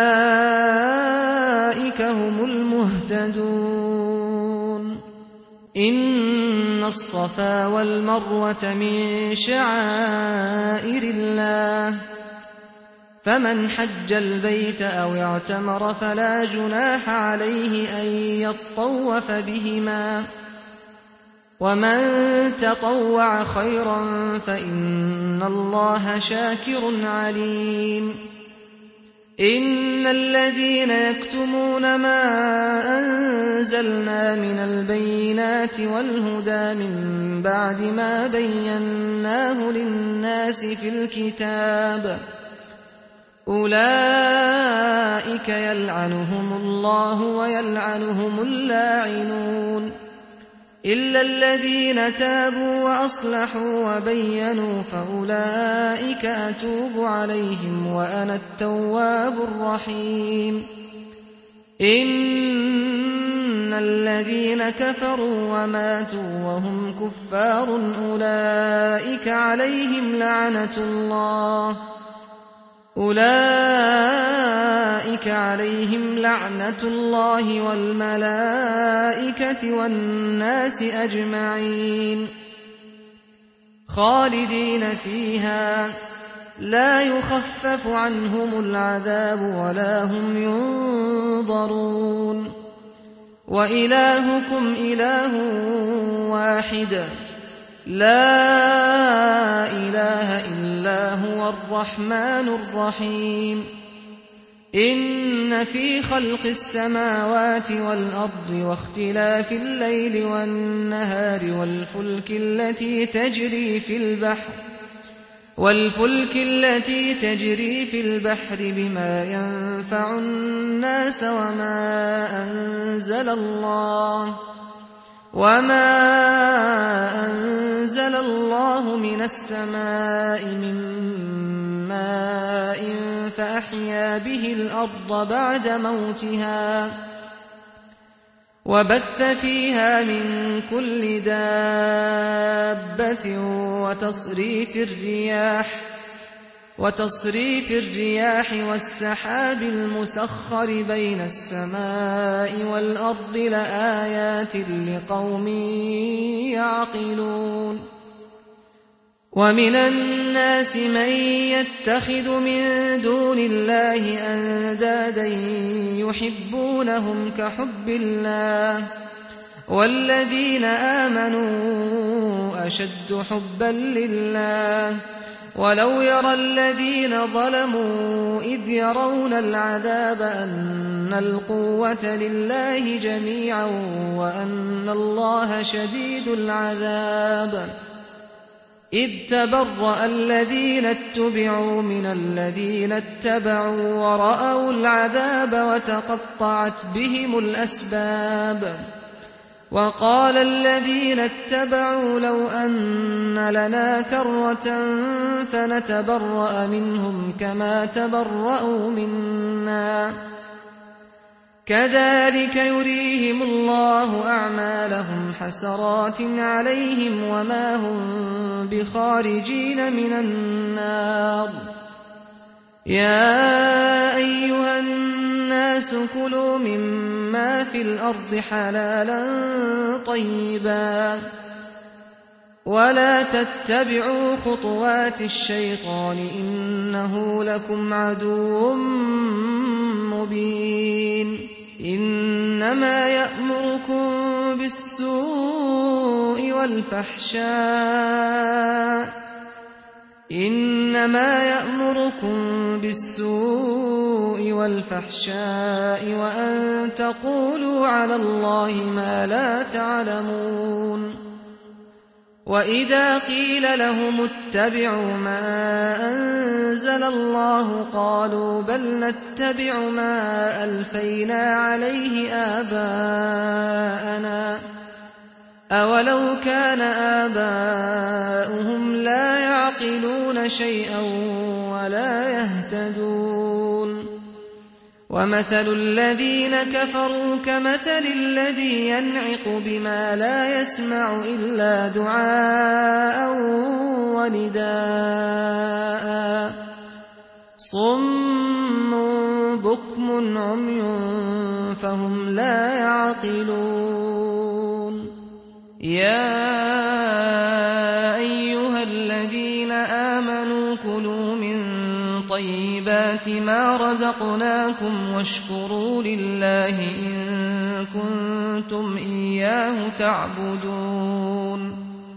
وأولئك هم المهتدون إن الصفا والمروة من شعائر الله فمن حج البيت أو اعتمر فلا جناح عليه أن يطوف بهما ومن تطوع خيرا فإن الله شاكر عليم إن الذين يكتمون ما أنزلنا من البينات والهدى من بعد ما بيناه للناس في الكتاب أولئك يلعنهم الله ويلعنهم اللاعنون إلا الذين تابوا وأصلحوا وبينوا فأولئك أتوب عليهم وأنا التواب الرحيم إن الذين كفروا وماتوا وهم كفار أولئك عليهم لعنة الله والملائكة والناس أجمعين خالدين فيها لا يخفف عنهم العذاب ولا هم ينظرون وإلهكم إله واحد لا إله إلا هو الرحمن الرحيم إن في خلق السماوات والأرض واختلاف الليل والنهار والفلك التي تجري في البحر بما ينفع الناس وما أنزل الله من السماء من ماء فأحيا به الأرض بعد موتها وبث فيها من كل دابة وتصريف الرياح والسحاب المسخر بين السماء والأرض لآيات لقوم يعقلون ومن الناس من يتخذ من دون الله أندادا يحبونهم كحب الله والذين آمنوا أشد حبا لله ولو يرى الذين ظلموا إذ يرون العذاب أن القوة لله جميعا وأن الله شديد العذاب إذ تبرأ الذين اتبعوا من الذين اتبعوا ورأوا العذاب وتقطعت بهم الأسباب وقال الذين اتبعوا لو أن لنا كرة فنتبرأ منهم كما تبرأوا منا كذلك يريهم الله أعمالهم حسرات عليهم وما هم بخارجين من النار يا أيها الناس كلوا مما في الأرض حلالا طيبا ولا تتبعوا خطوات الشيطان إنه لكم عدو مبين إنما يأمركم بالسوء والفحشاء وأن تقولوا على الله ما لا تعلمون وإذا قيل لهم اتبعوا ما أنزل الله قالوا بل نتبع ما ألفينا عليه آباءنا أولو كان آباؤهم لا يعقلون شيئا ولا يهتدون ومثل الذين كفروا كمثل الذي ينعق بما لا يسمع إلا دعاء ونداء صم بكم عمي فهم لا يعقلون يا أيها الذين آمنوا كلوا من طيبات ما رزقناكم واشكروا لله إن كنتم إياه تعبدون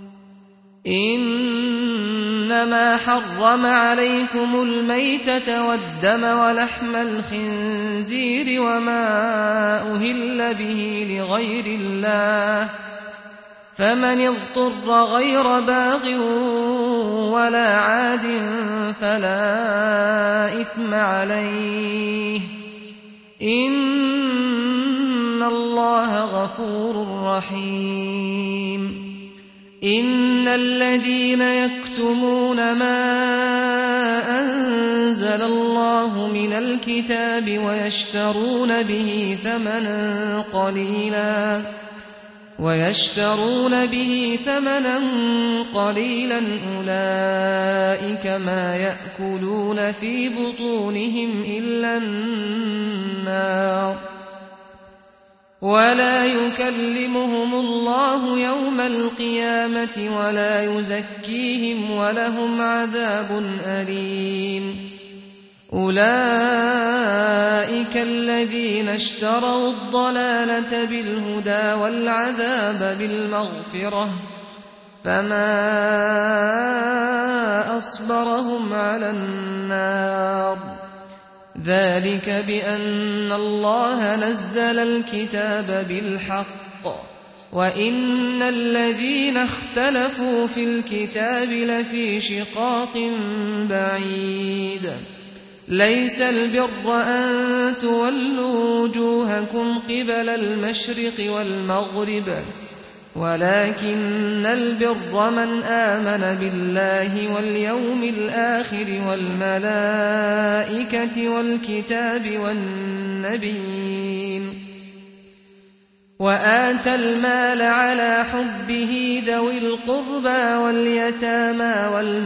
إنما حرم عليكم الميتة والدم ولحم الخنزير وما أهل به لغير الله فمن اضطر غير باغ ولا عاد فلا إثم عليه إن الله غفور رحيم إن الذين يكتمون ما أنزل الله من الكتاب ويشترون به ثمنا قليلا أولئك ما يأكلون في بطونهم إلا النار ولا يكلمهم الله يوم القيامة ولا يزكيهم ولهم عذاب أليم أولئك الذين اشتروا الضلالة بالهدى والعذاب بالمغفرة فما أصبرهم على النار ذلك بأن الله نزل الكتاب بالحق وإن الذين اختلفوا في الكتاب لفي شقاق بعيد ليس البر أن تولوا وجوهكم قبل المشرق والمغرب ولكن البر من آمن بالله واليوم الآخر والملائكة والكتاب والنبيين وآتى المال على حبه ذوي القربى واليتامى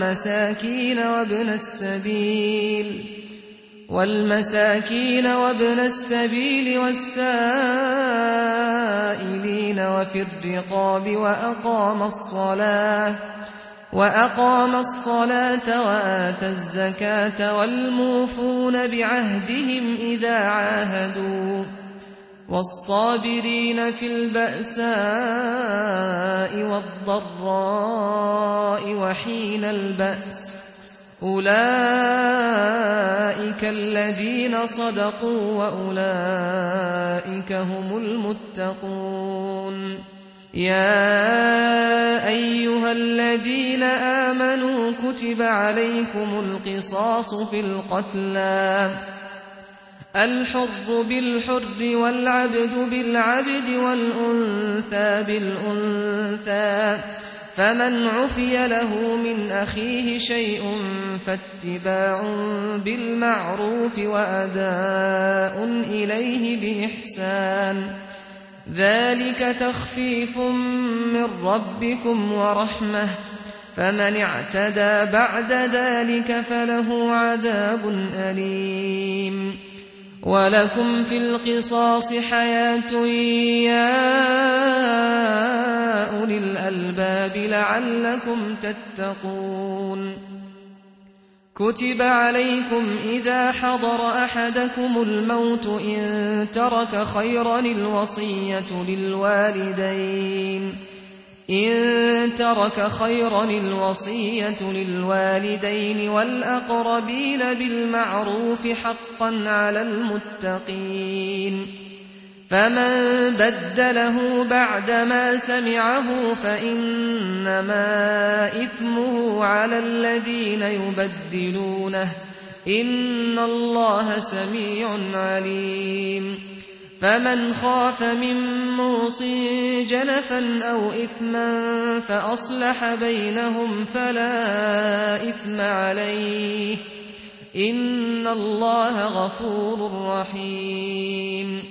وابن السبيل والسائلين وفي الرقاب وأقام الصلاة وآتى الزكاة والموفون بعهدهم إذا عاهدوا والصابرين في البأساء والضراء وحين البأس أولئك الذين صدقوا وأولئك هم المتقون يا أيها الذين آمنوا كتب عليكم القصاص في القتلى الحر بالحر والعبد بالعبد والأنثى بالأنثى فمن عفي له من أخيه شيء فاتباع بالمعروف وأداء إليه بإحسان ذلك تخفيف من ربكم ورحمة فمن اعتدى بعد ذلك فله عذاب أليم ولكم في القصاص حياة يا أولي الألباب لعلكم تتقون كتب عليكم إذا حضر أحدكم الموت إن ترك خيرا الوصية للوالدين والأقربين بالمعروف حقا على المتقين فمن بدله بعدما سمعه فإنما إثمه على الذين يبدلونه إن الله سميع عليم فمن خاف من موص جنفا أو إثما فأصلح بينهم فلا إثم عليه إن الله غفور رحيم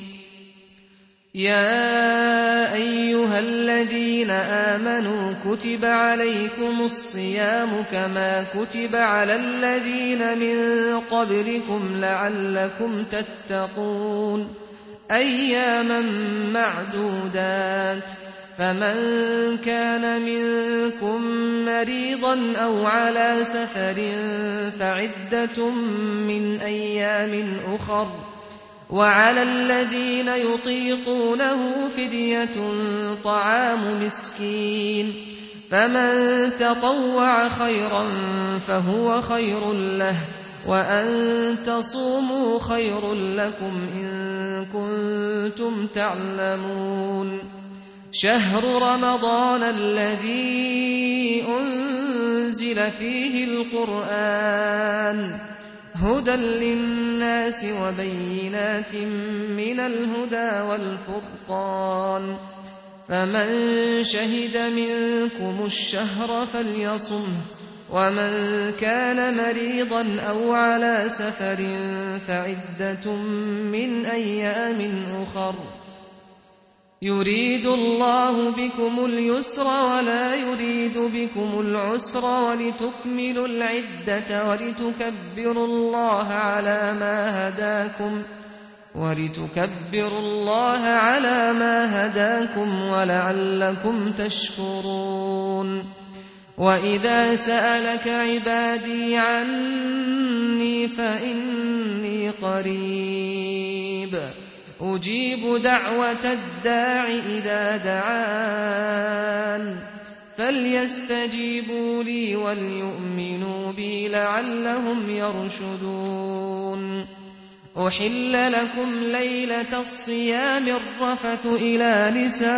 يا أيها الذين آمنوا كتب عليكم الصيام كما كتب على الذين من قبلكم لعلكم تتقون أياما معدودات فمن كان منكم مريضا أو على سفر فعدة من أيام أخر، وعلى الذين يطيقونه فدية طعام مسكين، فمن تطوع خيرا فهو خير له، وأن تصوموا خير لكم إن كنتم تعلمون. شهر رمضان الذي أنزل فيه القرآن هدى للناس وبينات من الهدى والفرقان، فمن شهد منكم الشهر فليصمه، ومن كان مريضا أو على سفر فعدة من أيام أخر، يريد الله بكم اليسر ولا يريد بكم العسر، ولتكملوا العدة ولتكبروا الله على ما هداكم ولعلكم تشكرون. وإذا سألك عبادي عني فإني قريب أجيب دعوة الداع إذا دعان، فليستجيبوا لي وليؤمنوا بي لعلهم يرشدون. أحل لكم ليلة الصيام الرفث إلى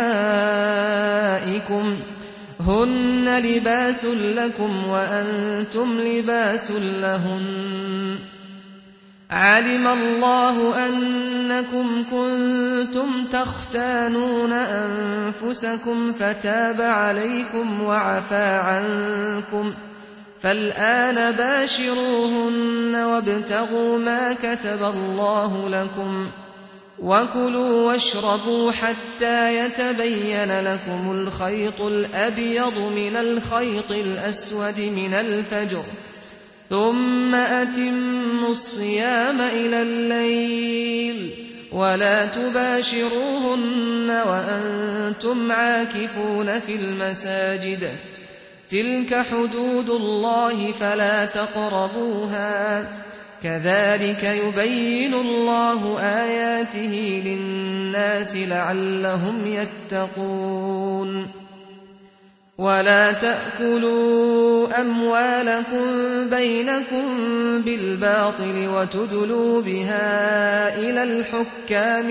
نسائكم هن لباس لكم وأنتم لباس لهن، علم الله أنكم كنتم تختانون أنفسكم فتاب عليكم وعفى عنكم، فالآن باشروهن وابتغوا ما كتب الله لكم، وكلوا واشربوا حتى يتبين لكم الخيط الأبيض من الخيط الأسود من الفجر، ثم أتموا الصيام إلى الليل، ولا تباشروهن وأنتم عاكفون في المساجد، تلك حدود الله فلا تقربوها، كذلك يبين الله آياته للناس لعلهم يتقون. ولا تأكلوا أموالكم بينكم بالباطل وتدلوا بها إلى الحكام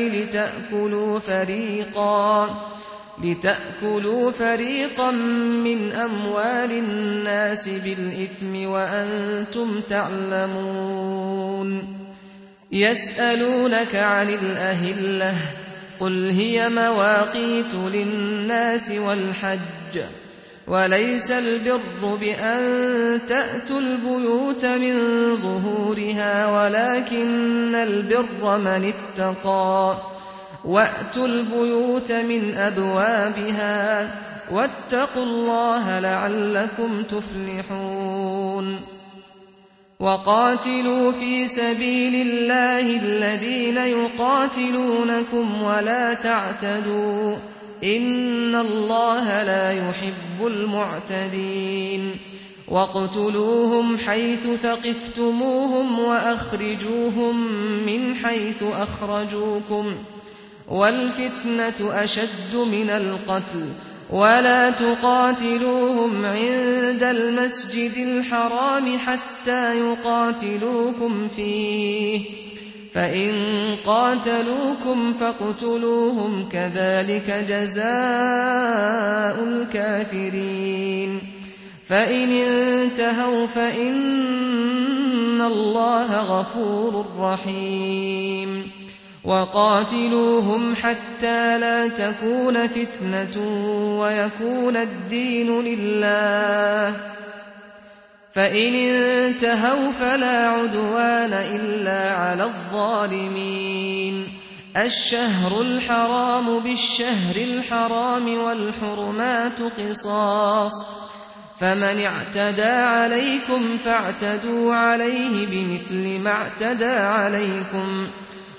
لتأكلوا فريقا من أموال الناس بالإثم وأنتم تعلمون. يسألونك عن الأهلة قل هي مواقيت للناس والحج، وليس البر بأن تأتوا البيوت من ظهورها ولكن البر من اتقى، وأتوا البيوت من أبوابها واتقوا الله لعلكم تفلحون. وقاتلوا في سبيل الله الذين يقاتلونكم ولا تعتدوا إن الله لا يحب المعتدين. واقتلوهم حيث ثقفتموهم وأخرجوهم من حيث أخرجوكم، والفتنة أشد من القتل، ولا تقاتلوهم عند المسجد الحرام حتى يقاتلوكم فيه، فإن قاتلوكم فاقتلوهم كذلك جزاء الكافرين. فإن انتهوا فإن الله غفور رحيم. وقاتلوهم حتى لا تكون فتنة ويكون الدين لله، فإن انتهوا فلا عدوان إلا على الظالمين. الشهر الحرام بالشهر الحرام والحرمات قصاص، فمن اعتدى عليكم فاعتدوا عليه بمثل ما اعتدى عليكم،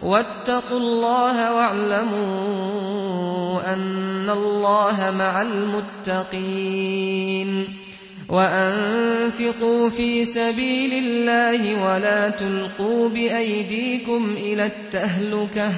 واتقوا الله واعلموا أن الله مع المتقين وأنفقوا في سبيل الله ولا تلقوا بأيديكم إلى التهلكة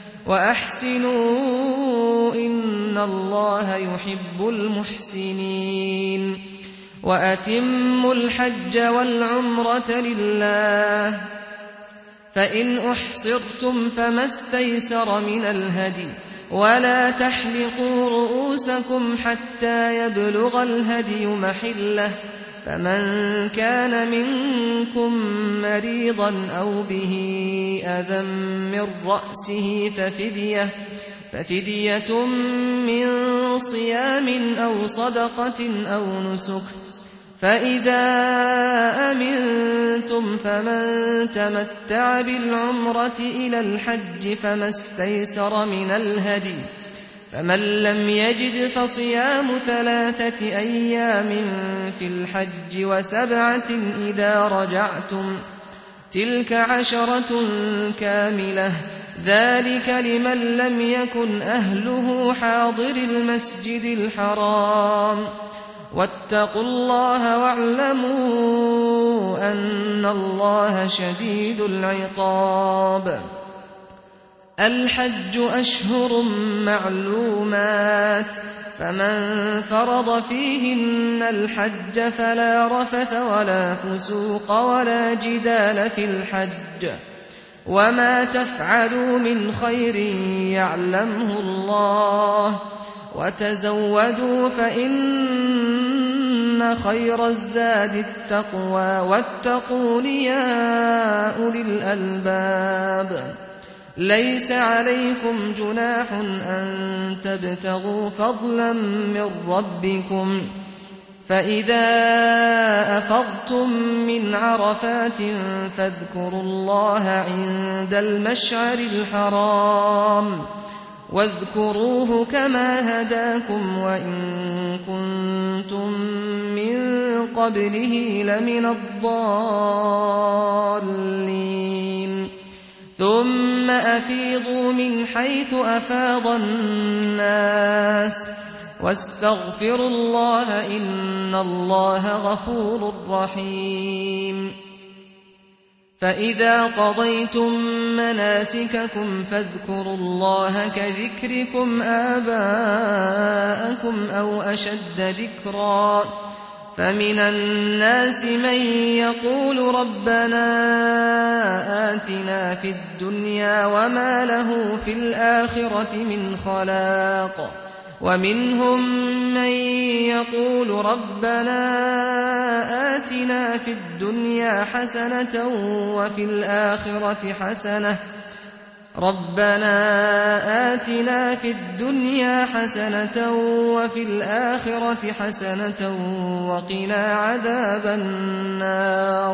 وأحسنوا إن الله يحب المحسنين وأتموا الحج والعمرة لله فإن أحصرتم فما استيسر من الهدي ولا تحلقوا رؤوسكم حتى يبلغ الهدي محله فمن كان منكم مريضا أو به أذى من رأسه ففدية من صيام أو صدقة أو نسك فإذا أمنتم فمن تمتع بالعمرة إلى الحج فما استيسر من الهدي فمن لم يجد فصيام 3 أيام في الحج و7 إذا رجعتم تلك 10 كاملة ذلك لمن لم يكن أهله حاضر المسجد الحرام واتقوا الله واعلموا أن الله شديد العقاب الحج أشهر معلومات فمن فرض فيهن الحج فلا رفث ولا فسوق ولا جدال في الحج وما تفعلوا من خير يعلمه الله وتزودوا فإن خير الزاد التقوى واتقون يا أولي الألباب ليس عليكم جناح أن تبتغوا فضلا من ربكم فإذا أفضتم من عرفات فاذكروا الله عند المشعر الحرام واذكروه كما هداكم وإن كنتم من قبله لمن الضالين ثم أفيضوا من حيث أفاض الناس واستغفروا الله إن الله غفور رحيم فإذا قضيتم مناسككم فاذكروا الله كذكركم آباءكم أو أشد ذكرا فمن الناس من يقول ربنا آتنا في الدنيا وما له في الآخرة من خلاق ومنهم من يقول ربنا آتنا في الدنيا حسنة وفي الآخرة حسنة وفي الآخرة حسنة وقنا عذاب النار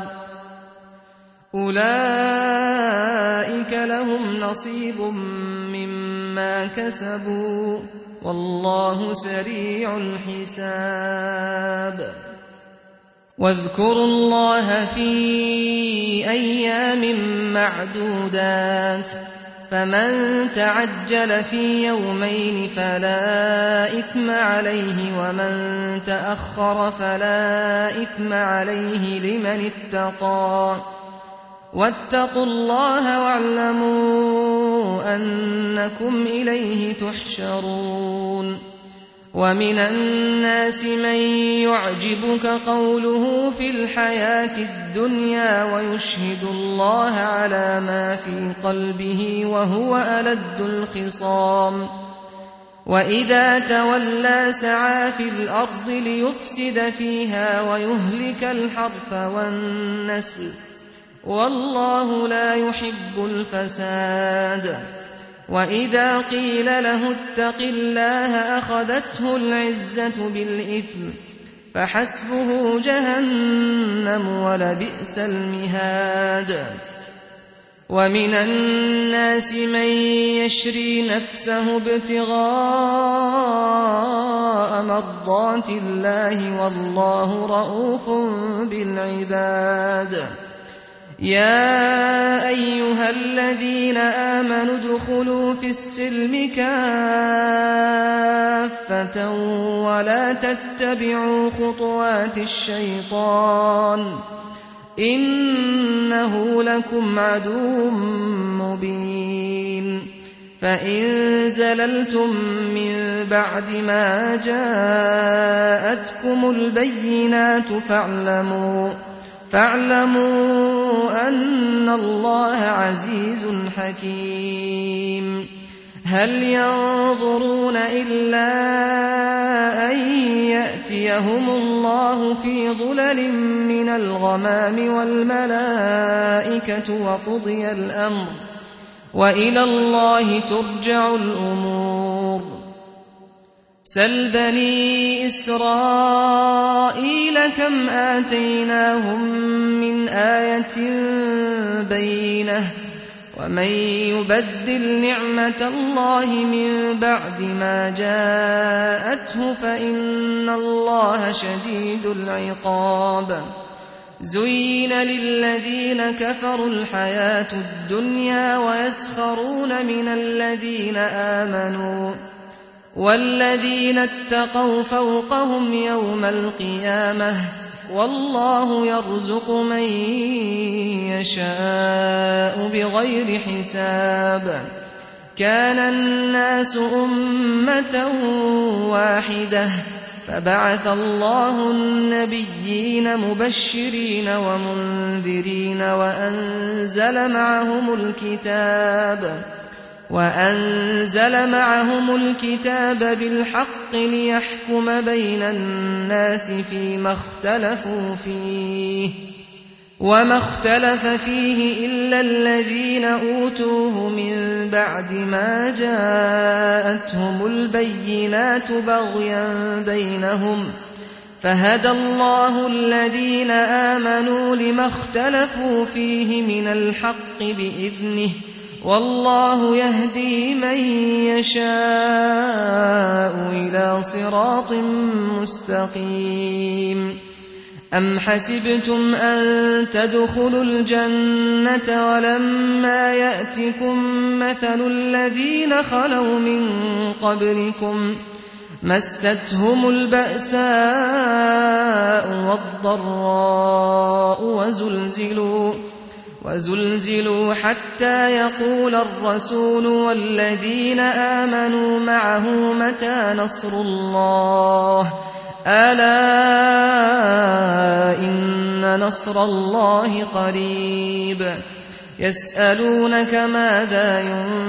أولئك لهم نصيب مما كسبوا والله سريع الحساب واذكروا الله في أيام معدودات فمن تعجل في يومين فلا إثم عليه ومن تأخر فلا إثم عليه لمن اتقى واتقوا الله واعلموا أنكم إليه تحشرون ومن الناس من يعجبك قوله في الحياة الدنيا ويشهد الله على ما في قلبه وهو ألد الخصام وإذا تولى سعى في الأرض ليفسد فيها ويهلك الحرث والنسل والله لا يحب الفساد وإذا قيل له اتق الله أخذته العزة بالإثم فحسبه جهنم ولبئس المهاد ومن الناس من يشري نفسه ابتغاء مرضات الله والله رؤوف بالعباد يا أيها الذين آمنوا ادخلوا في السلم كافة ولا تتبعوا خطوات الشيطان إنه لكم عدو مبين فإن زللتم من بعد ما جاءتكم البينات فاعلموا أن الله عزيز حكيم هل ينظرون إلا أن يأتيهم الله في ظلل من الغمام والملائكة وقضي الأمر وإلى الله ترجع الأمور سل بني إسرائيل كم آتيناهم من آية بينة ومن يبدل نعمة الله من بعد ما جاءته فإن الله شديد العقاب زين للذين كفروا الحياة الدنيا ويسخرون من الذين آمنوا والذين اتقوا فوقهم يوم القيامة والله يرزق من يشاء بغير حساب كان الناس أمة واحدة فبعث الله النبيين مبشرين ومنذرين وأنزل معهم الكتاب بالحق ليحكم بين الناس فيما اختلفوا فيه وما اختلف فيه إلا الذين أوتوه من بعد ما جاءتهم البينات بغيا بينهم فهدى الله الذين آمنوا لما اختلفوا فيه من الحق بإذنه والله يهدي من يشاء إلى صراط مستقيم أم حسبتم أن تدخلوا الجنة ولما يأتكم مثل الذين خلوا من قبلكم مستهم البأساء والضراء وزلزلوا حتى يقول الرسول والذين آمنوا معه متى نصر الله ألا إن نصر الله قريب يسألونك ماذا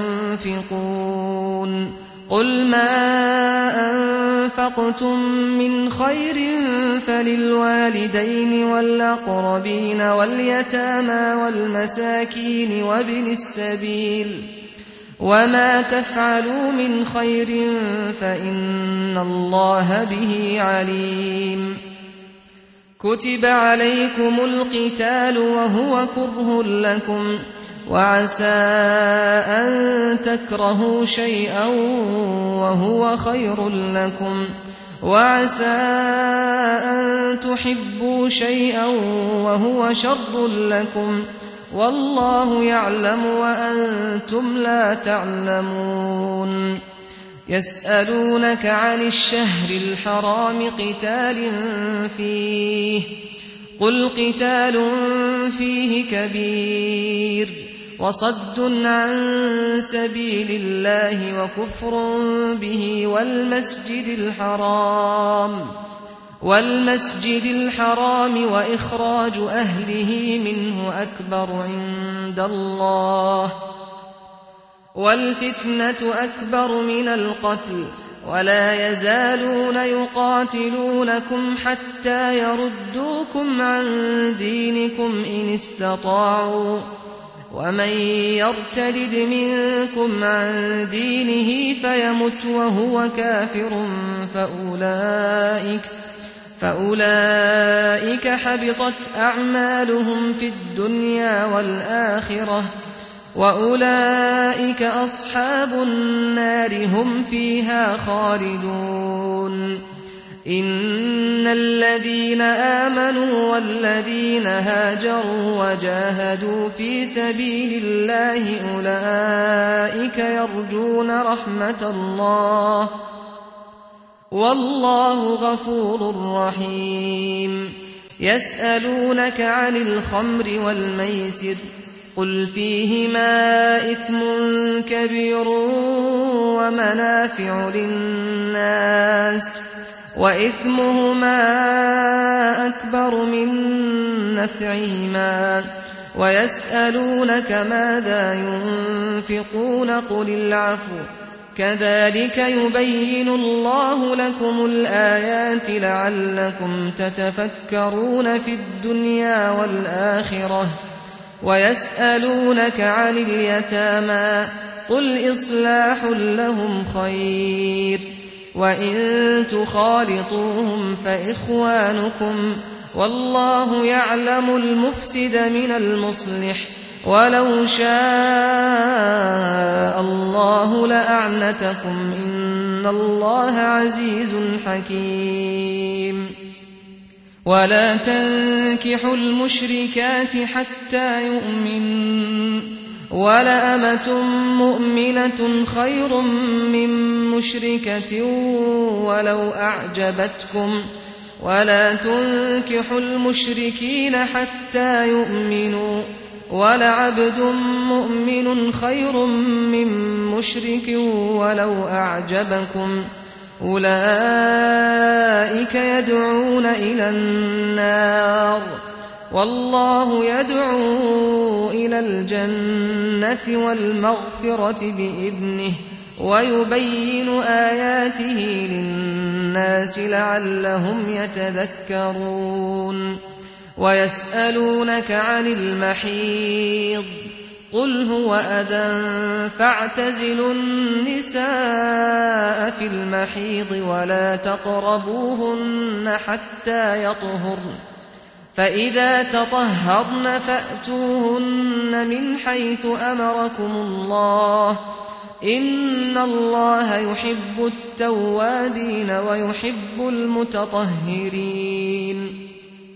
ينفقون قل ما أنفقتم من خير فللوالدين والأقربين واليتامى والمساكين وابن السبيل وما تفعلوا من خير فإن الله به عليم كتب عليكم القتال وهو كره لكم وعسى أن تكرهوا شيئا وهو خير لكم وعسى أن تحبوا شيئا وهو شر لكم والله يعلم وأنتم لا تعلمون يسألونك عن الشهر الحرام قتال فيه قل قتال فيه كبير وصد عن سبيل الله وكفر به والمسجد الحرام وإخراج أهله منه أكبر عند الله والفتنة أكبر من القتل ولا يزالون يقاتلونكم حتى يردوكم عن دينكم إن استطاعوا ومن يرتد منكم عن دينه فيمت وهو كافر فأولئك حبطت أعمالهم في الدنيا والآخرة وأولئك أصحاب النار هم فيها خالدون إن الذين آمنوا والذين هاجروا وجاهدوا في سبيل الله أولئك يرجون رحمة الله والله غفور رحيم. يسألونك عن الخمر والميسر قل فيهما إثم كبير ومنافع للناس وإثمهما أكبر من نفعهما ويسألونك ماذا ينفقون قل العفو كذلك يبين الله لكم الآيات لعلكم تتفكرون في الدنيا والآخرة. ويسألونك عن اليتامى قل إصلاح لهم خير وإن تخالطوهم فإخوانكم والله يعلم المفسد من المصلح ولو شاء الله لأعنتكم إن الله عزيز حكيم. ولا تنكحوا المشركات حتى يؤمنوا ولأمة مؤمنة خير من مشركة ولو أعجبتكم ولا تنكحوا المشركين حتى يؤمنوا ولعبد مؤمن خير من مشرك ولو أعجبكم أولئك يدعون إلى النار والله يدعو إلى الجنة والمغفرة بإذنه ويبين آياته للناس لعلهم يتذكرون. ويسألونك عن المحيض قل هو أذى فاعتزلوا النساء في المحيض ولا تقربوهن حتى يطهرن فإذا تطهرن فأتوهن من حيث أمركم الله إن الله يحب التوابين ويحب المتطهرين.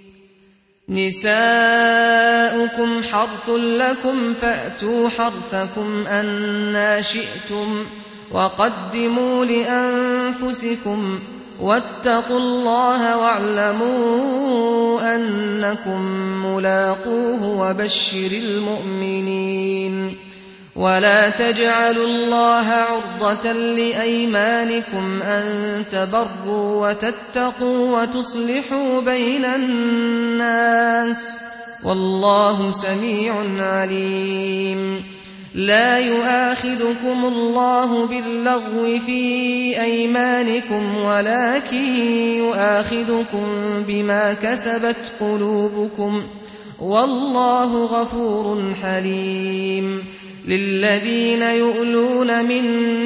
نساؤكم حرث لكم فأتوا حرثكم أنا شئتم وقدموا لأنفسكم واتقوا الله واعلموا أنكم ملاقوه وبشر المؤمنين. ولا تجعلوا الله عرضة لأيمانكم أن تبروا وتتقوا وتصلحوا بين الناس والله سميع عليم. لا يؤاخذكم الله باللغو في أيمانكم ولكن يؤاخذكم بما كسبت قلوبكم والله غفور حليم. للذين يؤلون من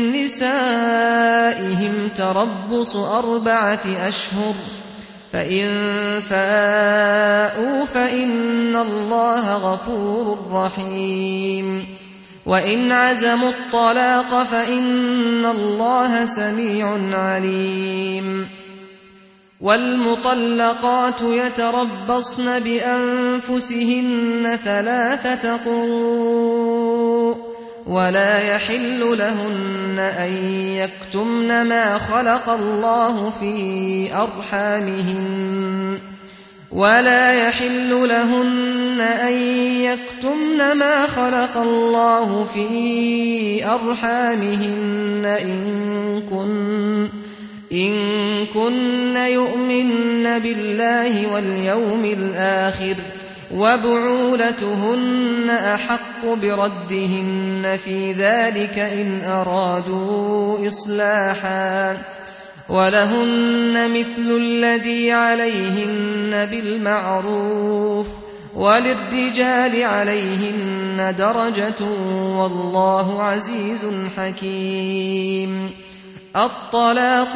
نسائهم تربص 4 أشهر فإن فاءوا فإن الله غفور رحيم. وإن عزموا الطلاق فإن الله سميع عليم. والمطلقات يتربصن بأنفسهن 3 قروء ولا يحل لهن أن يكتمن ما خلق الله في أرحامهن إن كن يؤمن بالله واليوم الآخر وبعولتهن أحق بردهن في ذلك إن أرادوا إصلاحا ولهن مثل الذي عليهن بالمعروف وللرجال عليهن درجة والله عزيز حكيم. الطلاق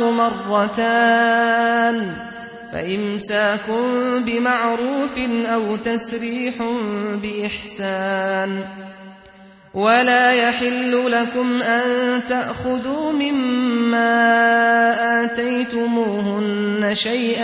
2 فإمساك بمعروف أو تسريح بإحسان ولا يحل لكم أن تأخذوا مما آتيتموهن شيئا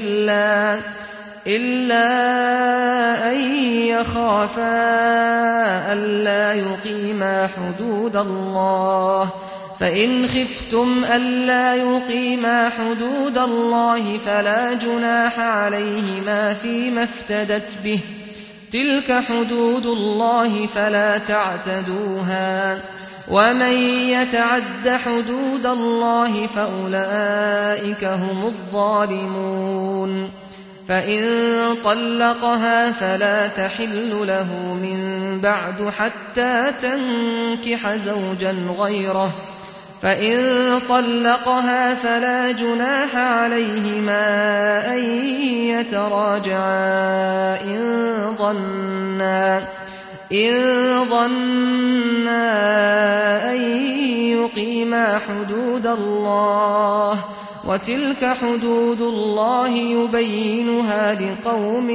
إلا أن يخافا ألا يقيما حدود الله، فإن خفتم ألا يقيما حدود الله فلا جناح عليهما فيما افتدت به، تلك حدود الله فلا تعتدوها، ومن يتعد حدود الله فأولئك هم الظالمون. فإن طلقها فلا تحل له من بعد حتى تنكح زوجا غيره، فإن طلقها فلا جناح عليهما أن يتراجعا إن ظنا أن يقيما حدود الله، وتلك حدود الله يبينها لقوم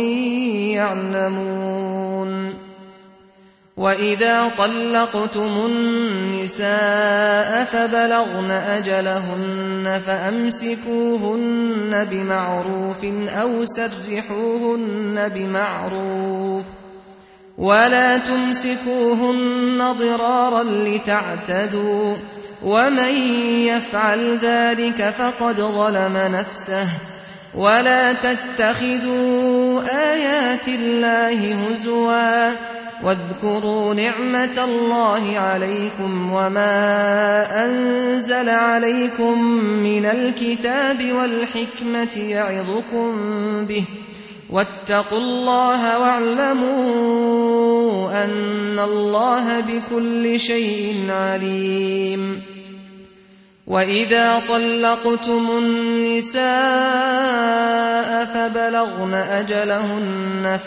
يعلمون. وإذا طلقتم النساء فبلغن أجلهن فأمسكوهن بمعروف أو سرحوهن بمعروف، ولا تمسكوهن ضرارا لتعتدوا، ومن يفعل ذلك فقد ظلم نفسه. ولا تتخذوا آيات الله هزوا، واذكروا نعمة الله عليكم وما أنزل عليكم من الكتاب والحكمة يعظكم به، واتقوا الله واعلموا أن الله بكل شيء عليم. وإذا طلقتم النساء فبلغن أجلهن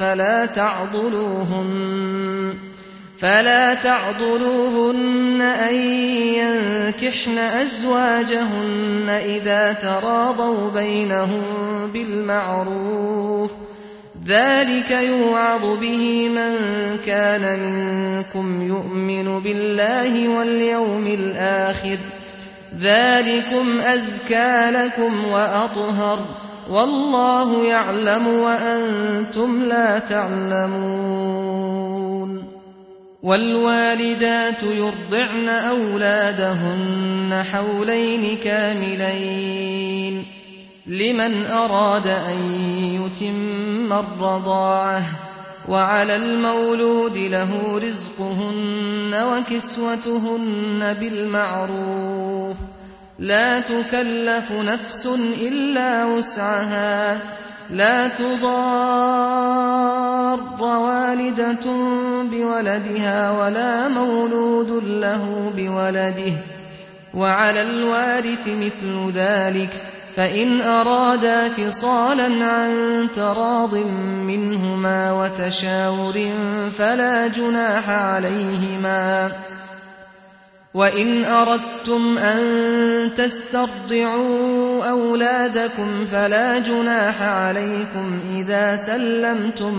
فلا تعضلوهن أن ينكحن أزواجهن إذا تراضوا بينهم بالمعروف، ذلك يوعظ به من كان منكم يؤمن بالله واليوم الآخر، ذلكم أزكى لكم وأطهر، والله يعلم وأنتم لا تعلمون. والوالدات يرضعن أولادهن حولين كاملين لمن أراد أن يتم الرضاعة، وعلى المولود له رزقهن وكسوتهن بالمعروف، لا تكلف نفس إلا وسعها، لا تضار والدة بولدها ولا مولود له بولده، وعلى الوارث مثل ذلك، فإن أرادا فصالا عن تراض منهما وتشاور فلا جناح عليهما. وإن أردتم أن تسترضعوا أولادكم فلا جناح عليكم إذا سلمتم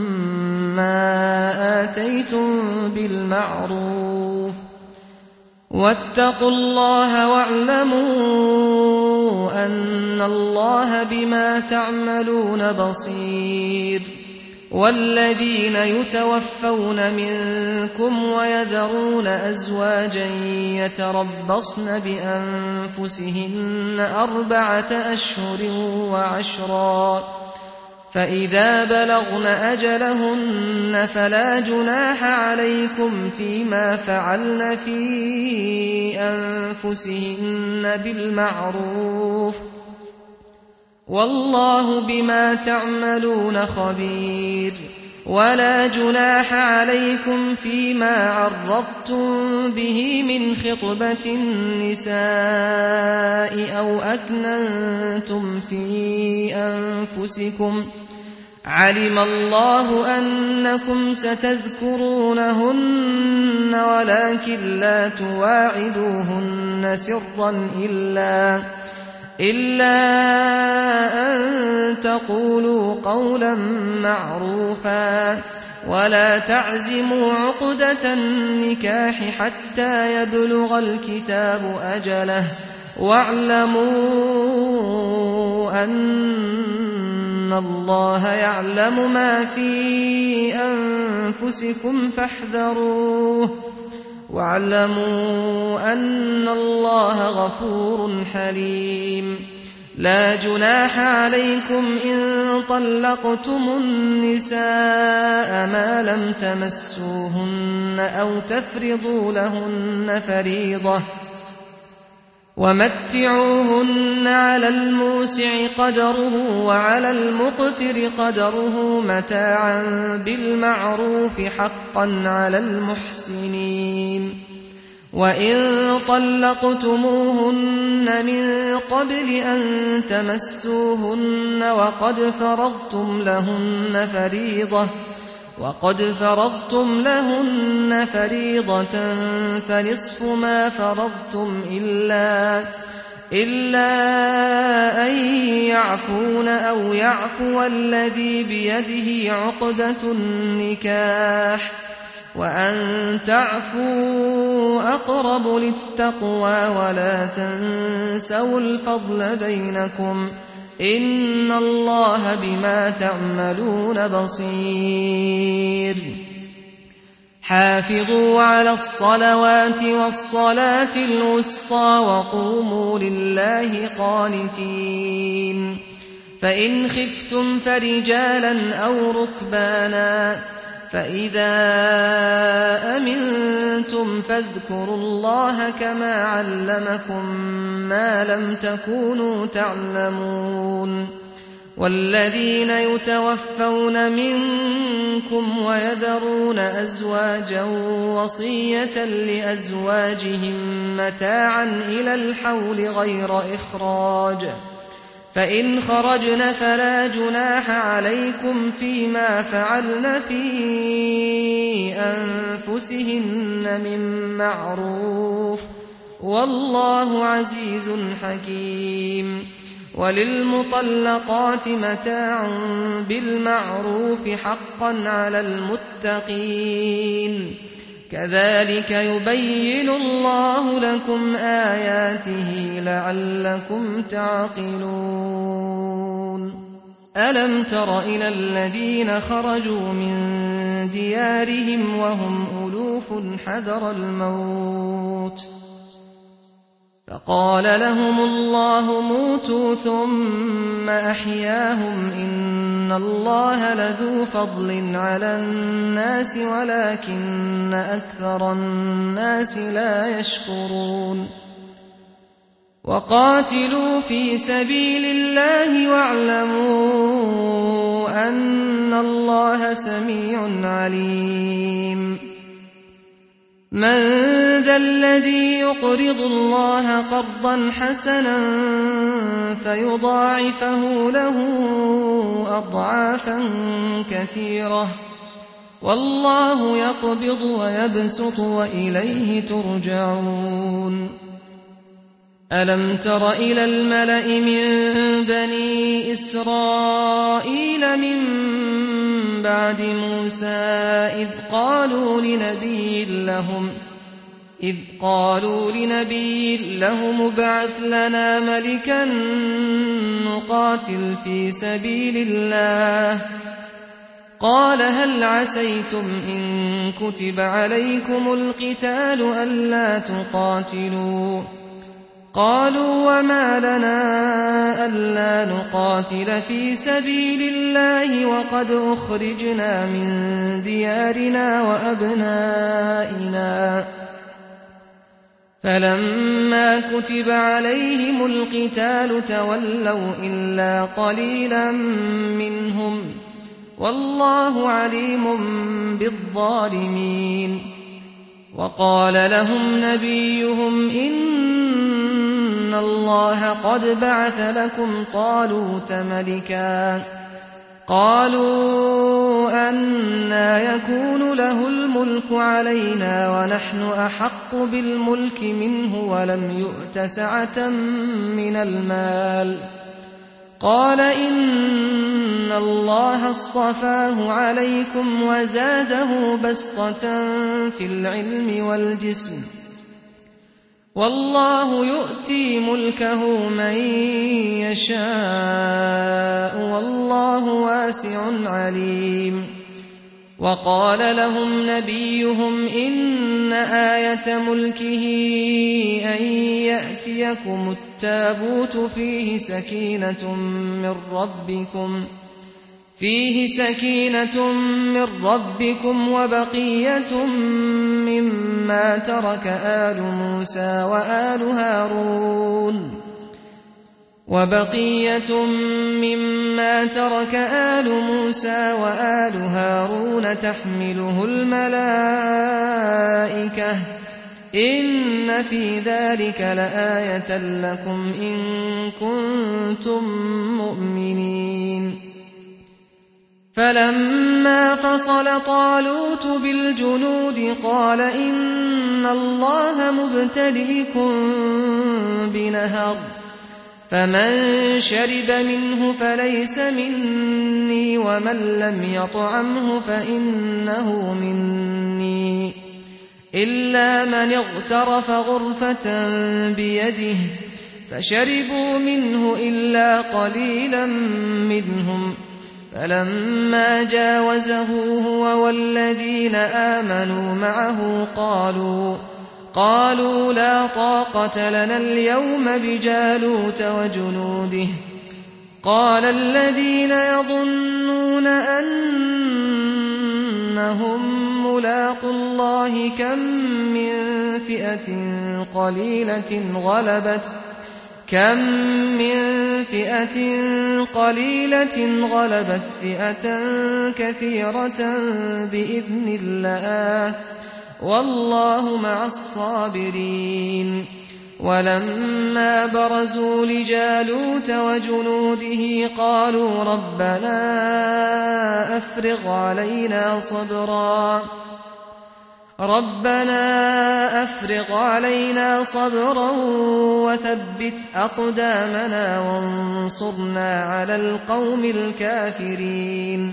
ما آتيتم بالمعروف، واتقوا الله واعلموا أن الله بما تعملون بصير. والذين يتوفون منكم ويذرون أزواجا يتربصن بأنفسهن 4 أشهر وعشرا، فإذا بلغن أجلهن فلا جناح عليكم فيما فعلن في أنفسهن بالمعروف، والله بما تعملون خبير. ولا جناح عليكم فيما عرضتم به من خطبة النساء أو أكننتم في أنفسكم، علم الله أنكم ستذكرونهن ولكن لا تواعدوهن سرا إلا أن تقولوا قولا معروفا، ولا تعزموا عقدة النكاح حتى يبلغ الكتاب أجله واعلموا أن الله يعلم ما في أنفسكم فاحذروه واعلموا أن الله غفور حليم. لا جناح عليكم إن طلقتم النساء ما لم تمسوهن أو تفرضوا لهن فريضة ومتعوهن على الموسع قدره وعلى المقتر قدره متاعا بالمعروف حقا على المحسنين. وإن طلقتموهن من قبل أن تمسوهن وقد فرضتم لهن فريضة فنصف ما فرضتم إلا أن يعفون أو يعفو الذي بيده عقدة النكاح وأن تعفوا أقرب للتقوى ولا تنسوا الفضل بينكم إن الله بما تعملون بصير. حافظوا على الصلوات والصلاة الوسطى وقوموا لله قانتين. فإن خفتم فرجالا أو ركبانا فإذا أمنتم فاذكروا الله كما علمكم ما لم تكونوا تعلمون. والذين يتوفون منكم ويذرون أزواجا وصية لأزواجهم متاعا إلى الحول غير إخراج فإن خرجن فلا جناح عليكم فيما فعلن في أنفسهن من معروف والله عزيز حكيم. وللمطلقات متاع بالمعروف حقا على المتقين كذلك يبين الله لكم آياته لعلكم تعقلون. ألم تر إلى الذين خرجوا من ديارهم وهم ألوف حذر الموت فقال لهم الله موتوا ثم أحياهم إن الله لذو فضل على الناس ولكن أكثر الناس لا يشكرون. وقاتلوا في سبيل الله واعلموا أن الله سميع عليم. من ذا الذي يقرض الله قرضا حسنا فيضاعفه له أضعافا كثيرة والله يقبض ويبسط وإليه ترجعون. ألم تر إلى الملأ من بني إسرائيل من بعد موسى إذ قالوا لنبي لهم ابعث لنا ملكا نقاتل في سبيل الله قال هل عسيتم إن كتب عليكم القتال ألا تقاتلوا قالوا وما لنا ألا نقاتل في سبيل الله وقد أخرجنا من ديارنا وأبنائنا فلما كتب عليهم القتال تولوا إلا قليلا منهم والله عليم بالظالمين. وقال لهم نبيهم إن الله قد بعث لكم طالوت ملكا قالوا أنى يكون له الملك علينا ونحن أحق بالملك منه ولم يؤت سعة من المال قال إن الله اصطفاه عليكم وزاده بسطة في العلم والجسم والله يؤتي ملكه من يشاء والله واسع عليم. وقال لهم نبيهم إن آية ملكه أن يأتيكم التابوت فيه سكينة من ربكم وبقية مما ترك آل موسى وآل هارون تحمله الملائكة إن في ذلك لآية لكم إن كنتم مؤمنين. فلما فصل طالوت بالجنود قال إن الله مبتليكم بنهر فمن شرب منه فليس مني ومن لم يطعمه فإنه مني إلا من اغترف غرفة بيده فشربوا منه إلا قليلا منهم. فلما جاوزه هو والذين آمنوا معه قالوا لا طاقة لنا اليوم بجالوت وجنوده. قال الذين يظنون أنهم ملاقو الله كم من فئة قليلة غلبت فئة كثيرة بإذن الله والله مع الصابرين. ولما برزوا لجالوت وجنوده قالوا ربنا أفرغ علينا صبرا وثبت أقدامنا وانصرنا على القوم الكافرين.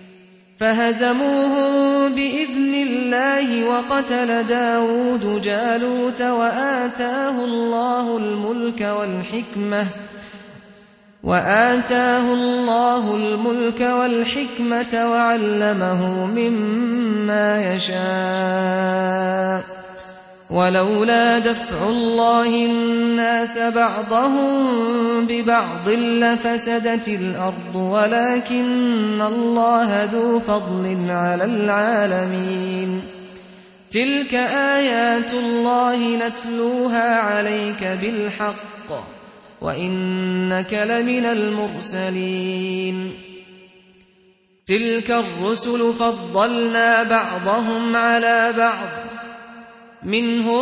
فهزموهم بإذن الله وقتل داود جالوت وآتاه الله الملك والحكمة وعلمه مما يشاء. ولولا دفع الله الناس بعضهم ببعض لفسدت الأرض ولكن الله ذو فضل على العالمين. تلك آيات الله نتلوها عليك بالحق وإنك لمن المرسلين. تلك الرسل فضلنا بعضهم على بعض منهم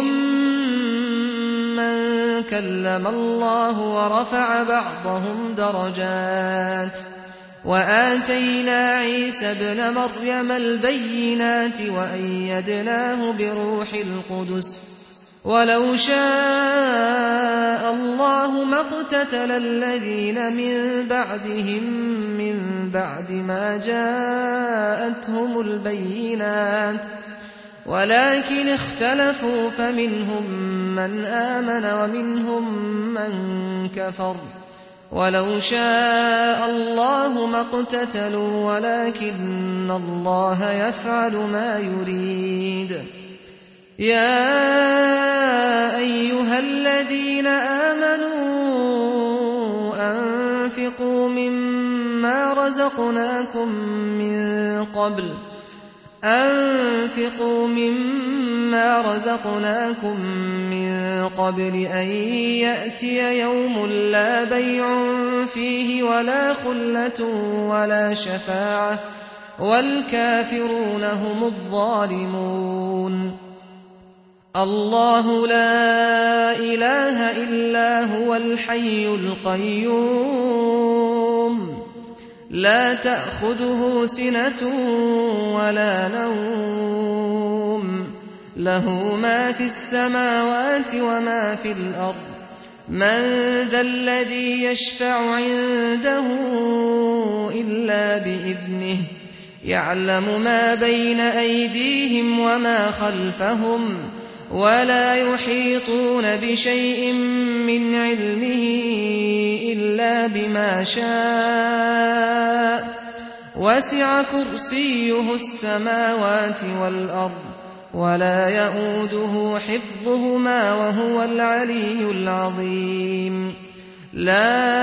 من كلم الله ورفع بعضهم درجات وآتينا عيسى ابن مريم البينات وأيدناه بروح القدس. ولو شاء الله ما اقتتل الذين من بعدهم من بعد ما جاءتهم البينات ولكن اختلفوا فمنهم من آمن ومنهم من كفر. ولو شاء الله ما اقتتلوا ولكن الله يفعل ما يريد. يا أيها الذين آمنوا أنفقوا مما رزقناكم من قبل أن يأتي يوم لا بيع فيه ولا خلة ولا شفاعة والكافرون هم الظالمون. الله لا إله إلا هو الحي القيوم لا تأخذه سنة ولا نوم له ما في السماوات وما في الأرض من ذا الذي يشفع عنده إلا بإذنه يعلم ما بين أيديهم وما خلفهم ولا يحيطون بشيء من علمه إلا بما شاء وسع كرسيه السماوات والأرض ولا يئوده حفظهما وهو العلي العظيم لا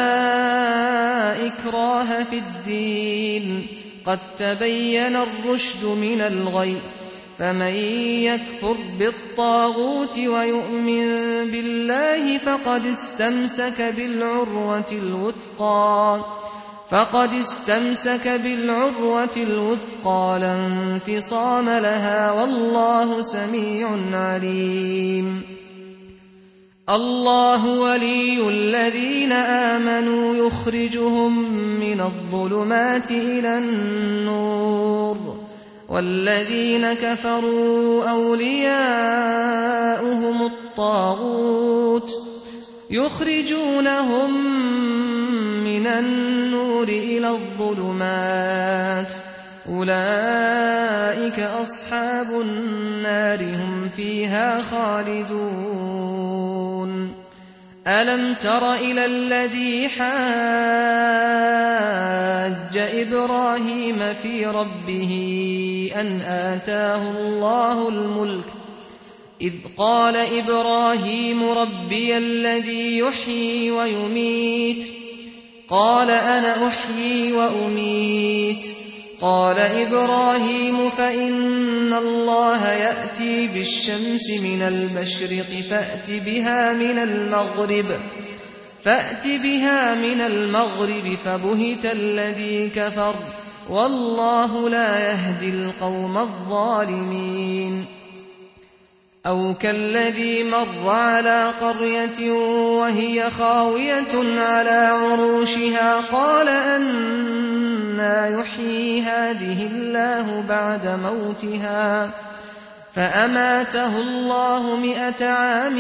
إكراه في الدين قد تبين الرشد من الغي فمن يكفر بالطاغوت ويؤمن بالله فقد استمسك بالعروة الوثقى لا انفصام لها والله سميع عليم الله ولي الذين آمنوا يخرجهم من الظلمات إلى النور والذين كفروا أولياؤهم الطاغوت يخرجونهم من النور إلى الظلمات أولئك أصحاب النار هم فيها خالدون ألم تر إلى الذي حاج إبراهيم في ربه أن آتاه الله الملك إذ قال إبراهيم ربي الذي يحيي ويميت قال أنا أحيي وأميت قال إبراهيم فإن الله يأتي بالشمس من المشرق فأت بها من المغرب فبهت الذي كفر والله لا يهدي القوم الظالمين أو كالذي مر على قرية وهي خاوية على عروشها قال أنى يحيي هذه الله بعد موتها فأماته الله 100 عام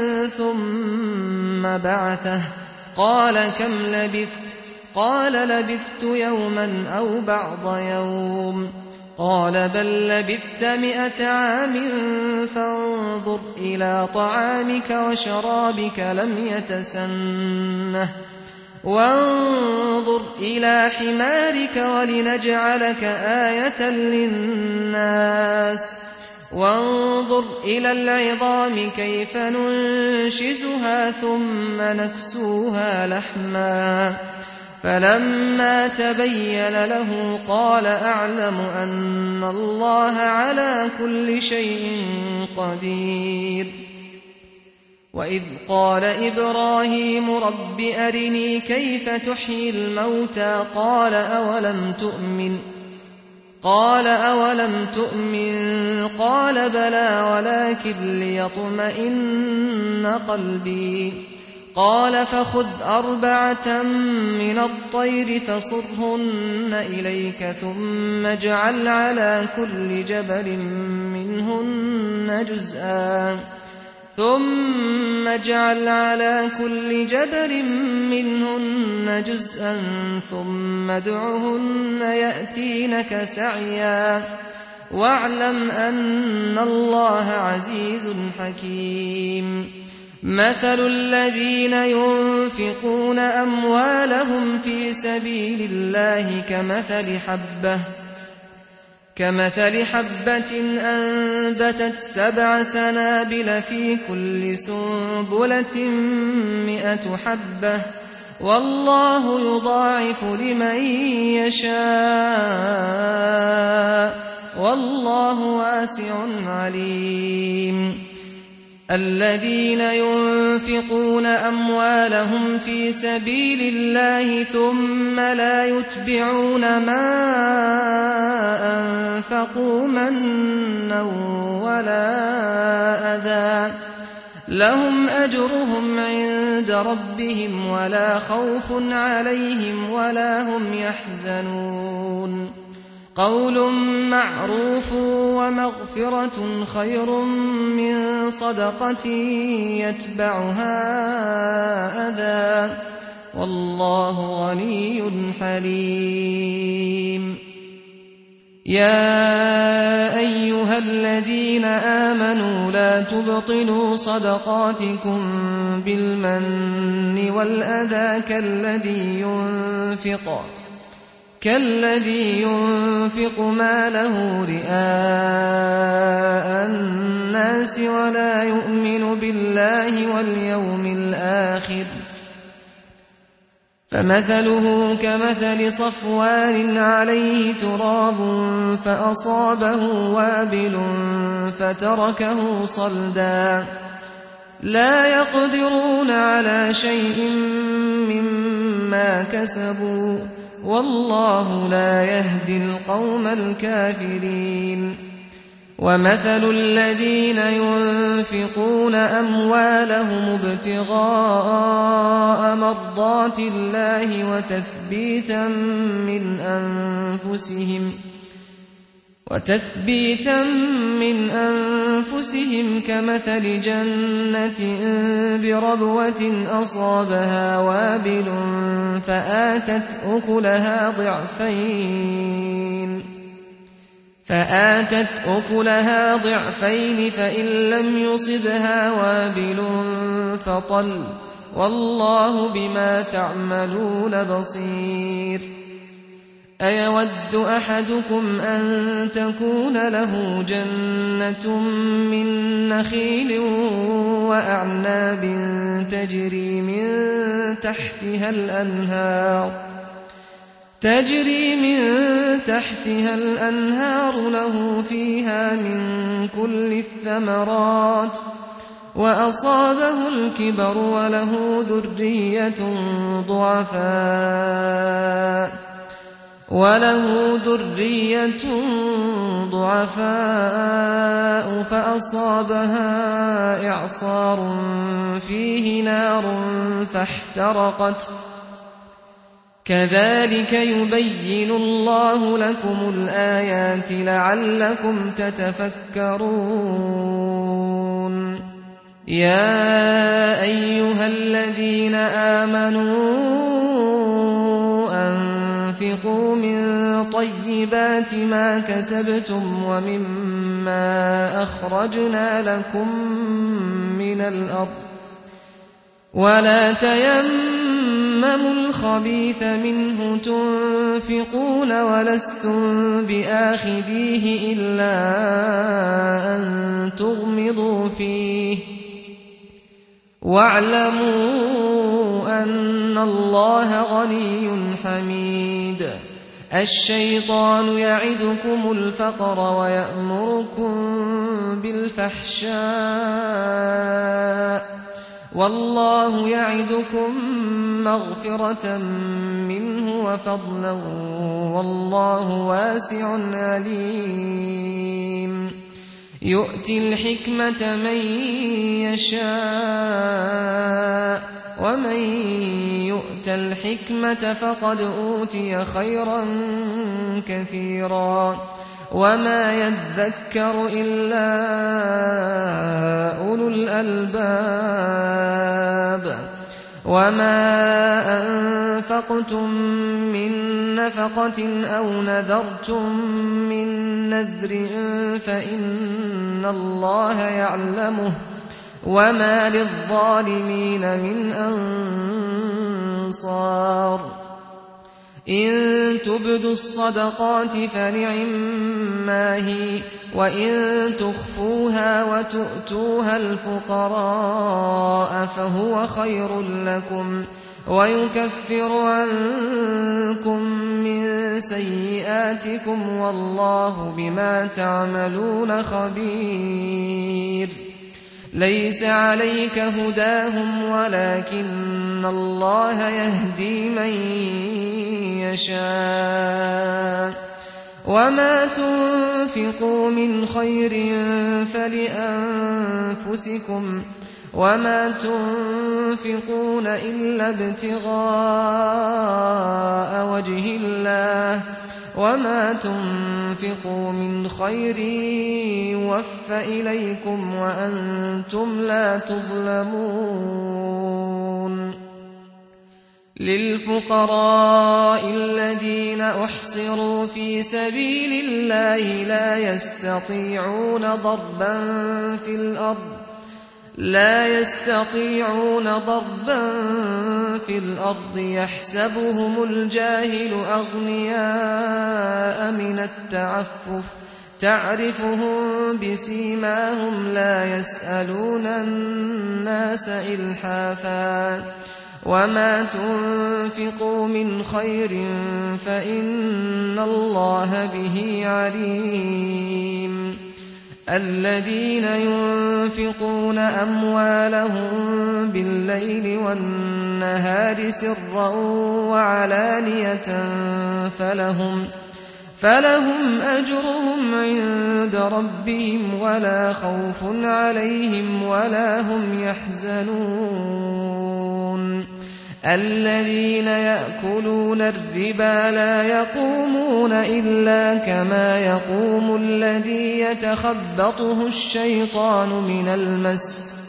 ثم بعثه قال كم لبثت قال لبثت يوما أو بعض يوم قال بل لبثت 100 عام فانظر إلى طعامك وشرابك لم يتسنه وانظر إلى حمارك ولنجعلك آية للناس وانظر إلى العظام كيف ننشزها ثم نكسوها لحما فلما تبين له قال أعلم أن الله على كل شيء قدير وإذ قال إبراهيم رب أرني كيف تحيي الموتى قال أولم تؤمن قال بلى ولكن ليطمئن قلبي قال فخذ 4 من الطير فصرهن إليك ثم اجعل على كل جبل منهن جزءا ثم ادعهن يأتينك سعيا واعلم أن الله عزيز حكيم مثل الذين ينفقون أموالهم في سبيل الله كمثل حبة أنبتت 7 سنابل في كل سنبلة 100 حبة والله يضاعف لمن يشاء والله واسع عليم الذين ينفقون أموالهم في سبيل الله ثم لا يتبعون ما أنفقوا منا ولا أذى لهم أجرهم عند ربهم ولا خوف عليهم ولا هم يحزنون قول معروف ومغفرة خير من صدقة يتبعها والله غني حليم. يا أيها الذين آمنوا لا تبطلوا صدقاتكم بالمن والأذى كالذي ينفق ماله رئاء الناس ولا يؤمن بالله واليوم الآخر، فمثله كمثل صفوان عليه تراب فأصابه وابل فتركه صلدا، لا يقدرون على شيء مما كسبوا، والله لا يهدي القوم الكافرين. ومثل الذين ينفقون أموالهم ابتغاء مرضات الله وتثبيتا من أنفسهم كمثل جنة بربوة أصابها وابل فآتت أكلها ضعفين فإن لم يصبها وابل فطل، والله بما تعملون بصير. أيود أحدكم أن تكون له جنة من نخيل وأعناب تجري من تحتها الأنهار له فيها من كل الثمرات، وأصابه الكبر وله ذرية ضعفاء فأصابها إعصار فيه نار فاحترقت. كذلك يبين الله لكم الآيات لعلكم تتفكرون. يا أيها الذين آمنوا أنفقوا من طيبات ما كسبتم ومما أخرجنا لكم من الأرض، ولا تيمموا الخبيث منه تنفقون ولستم بآخذيه إلا أن تغمضوا فيه، واعلموا أن الله غني حميد. الشيطان يعدكم الفقر ويأمركم بالفحشاء، والله يعدكم مغفرة منه وفضلا، والله واسع عليم. يؤتي الحكمة من يشاء، ومن يؤت الحكمة فقد أوتي خيرا كثيرا، وما يذكر إلا أولو الألباب. وما أنفقتم من نفقة أو نذرتم من نذر فإن الله يعلمه، وما للظالمين من أنصار. إن تبدوا الصدقات فنعما هي، وإن تخفوها وتؤتوها الفقراء فهو خير لكم، ويكفر عنكم من سيئاتكم، والله بما تعملون خبير. ليس عليك هداهم ولكن الله يهدي من يشاء، وما تنفقوا من خير فلأنفسكم، وما تنفقون إلا ابتغاء وجه الله، وما تنفقوا من خير يوفى إليكم وأنتم لا تظلمون. للفقراء الذين أحصروا في سبيل الله لا يستطيعون ضربا في الأرض يحسبهم الجاهل أغنياء من التعفف تعرفهم بسيماهم لا يسألون الناس إلحافا وما تنفقوا من خير فإن الله به عليم الذين ينفقون أموالهم بالليل والنهار سرا وعلانية فلهم أجرهم عند ربهم ولا خوف عليهم ولا هم يحزنون الذين يأكلون الربا لا يقومون إلا كما يقوم الذي يتخبطه الشيطان من المس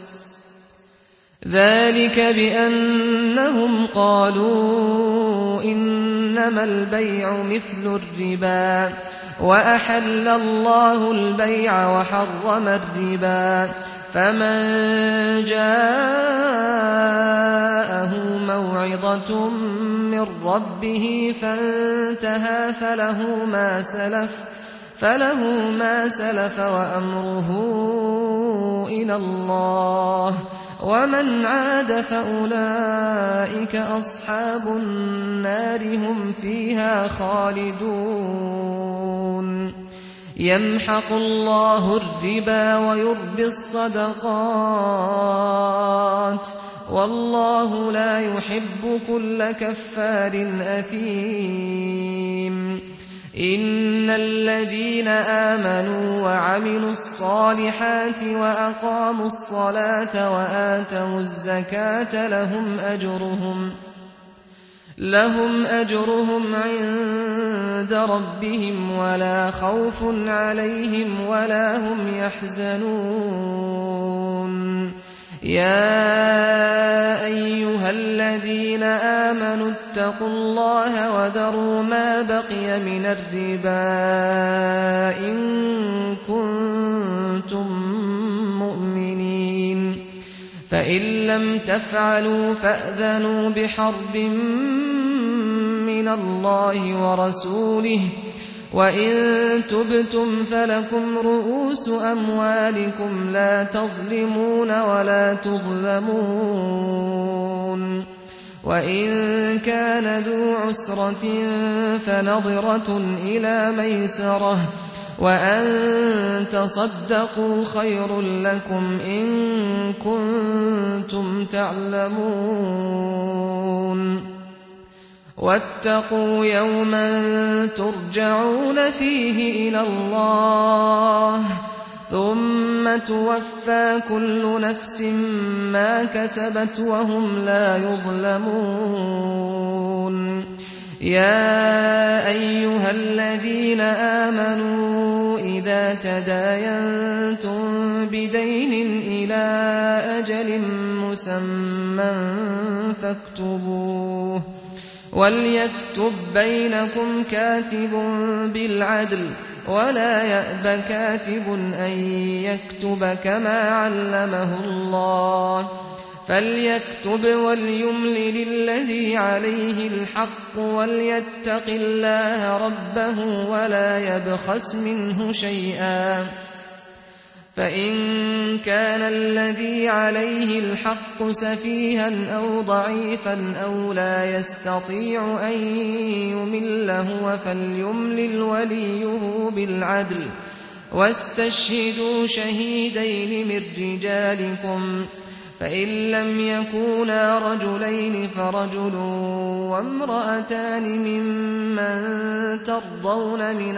ذلك بأنهم قالوا إنما البيع مثل الربا وأحل الله البيع وحرم الربا فمن جاءه موعظة من ربه فانتهى فله ما سلف وأمره إلى الله ومن عاد فأولئك أصحاب النار هم فيها خالدون يمحق الله الربا ويربي الصدقات والله لا يحب كل كفار أثيم إن الذين آمنوا وعملوا الصالحات وأقاموا الصلاة وآتوا الزكاة لهم أجرهم عند ربهم ولا خوف عليهم ولا هم يحزنون يا أيها الذين آمنوا اتقوا الله وذروا ما بقي من الربا إن كنتم مؤمنين فإن لم تفعلوا فأذنوا بحرب من الله ورسوله وإن تبتم فلكم رؤوس أموالكم لا تظلمون ولا تظلمون وإن كان ذو عسرة فنظرة إلى ميسرة وأن تصدقوا خير لكم إن كنتم تعلمون واتقوا يوما ترجعون فيه إلى الله ثم توفى كل نفس ما كسبت وهم لا يظلمون يا أيها الذين آمنوا إذا تداينتم بدين إلى أجل مسمى فاكتبوه وليكتب بينكم كاتب بالعدل ولا يأب كاتب أن يكتب كما علمه الله فليكتب وليملل الذي عليه الحق وليتق الله ربه ولا يبخس منه شيئا فإن كان الذي عليه الحق سفيها أو ضعيفا أو لا يستطيع أن يمل هو فليملل وليه بالعدل واستشهدوا شهيدين من رجالكم فإن لم يكونا رجلين فرجل وامرأتان ممن ترضون من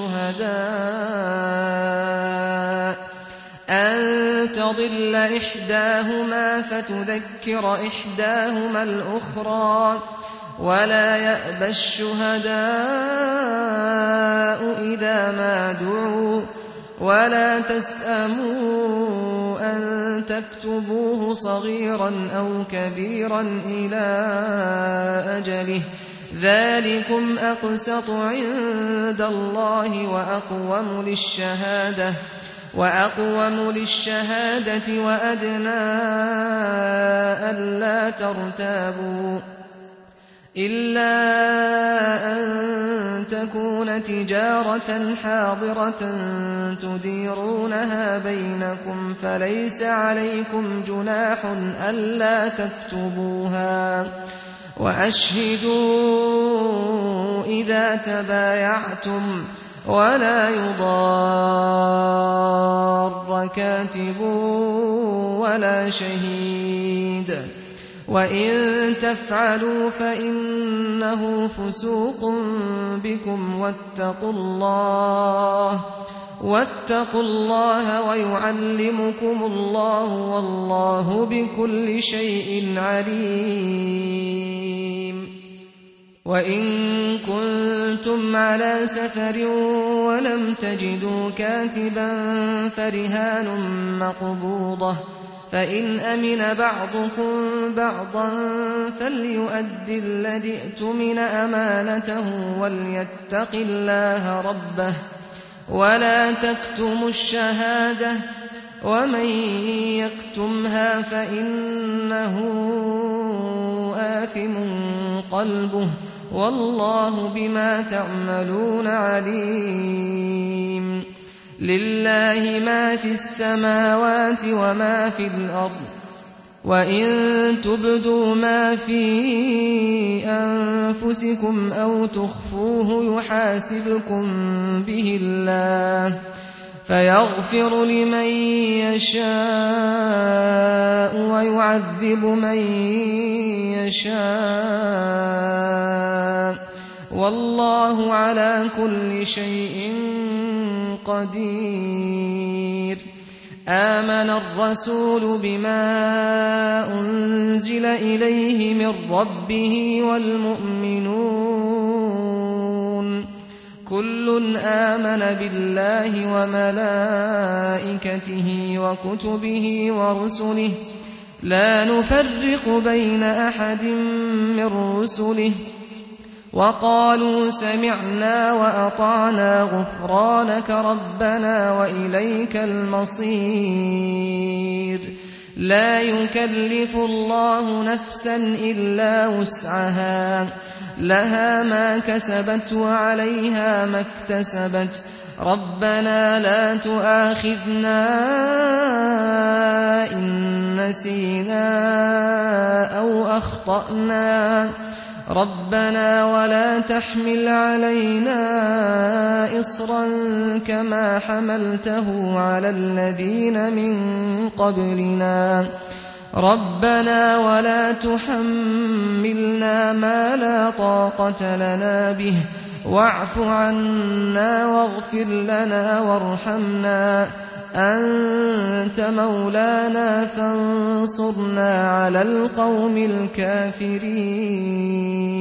الشهداء أن تضل إحداهما فتذكر إحداهما الأخرى ولا يأبى الشهداء إذا ما دعوا ولا تسأموا أن تكتبوه صغيرا أو كبيرا إلى أجله ذلكم أقسط عند الله وأقوم للشهادة وأدنى ألا ترتابوا إلا أن تكون تجارة حاضرة تديرونها بينكم فليس عليكم جناح ألا تكتبوها وأشهدوا إذا تبايعتم ولا يضار كاتب ولا شهيد وإن تفعلوا فإنه فسوق بكم واتقوا الله ويعلمكم الله والله بكل شيء عليم وإن كنتم على سفر ولم تجدوا كاتبا فرهان مقبوضة فإن أمن بعضكم بعضا فليؤدي الذي اؤتمن أمانته وليتق الله ربه ولا تكتموا الشهادة ومن يكتمها فإنه آثم قلبه والله بما تعملون عليم لله ما في السماوات وما في الأرض وإن تبدوا ما في أنفسكم أو تخفوه يحاسبكم به الله فيغفر لمن يشاء ويعذب من يشاء والله على كل شيء قدير آمن الرسول بما أنزل إليه من ربه والمؤمنون كل آمن بالله وملائكته وكتبه ورسله لا نفرق بين أحد من رسله وقالوا سمعنا وأطعنا غفرانك ربنا وإليك المصير لا يكلف الله نفسا إلا وسعها لها ما كسبت وعليها ما اكتسبت ربنا لا تؤاخذنا إن نسينا أو أخطأنا ربنا ولا تحمل علينا إصرا كما حملته على الذين من قبلنا ربنا ولا تحملنا ما لا طاقة لنا به واعف عنا واغفر لنا وارحمنا أنت مولانا فانصرنا على القوم الكافرين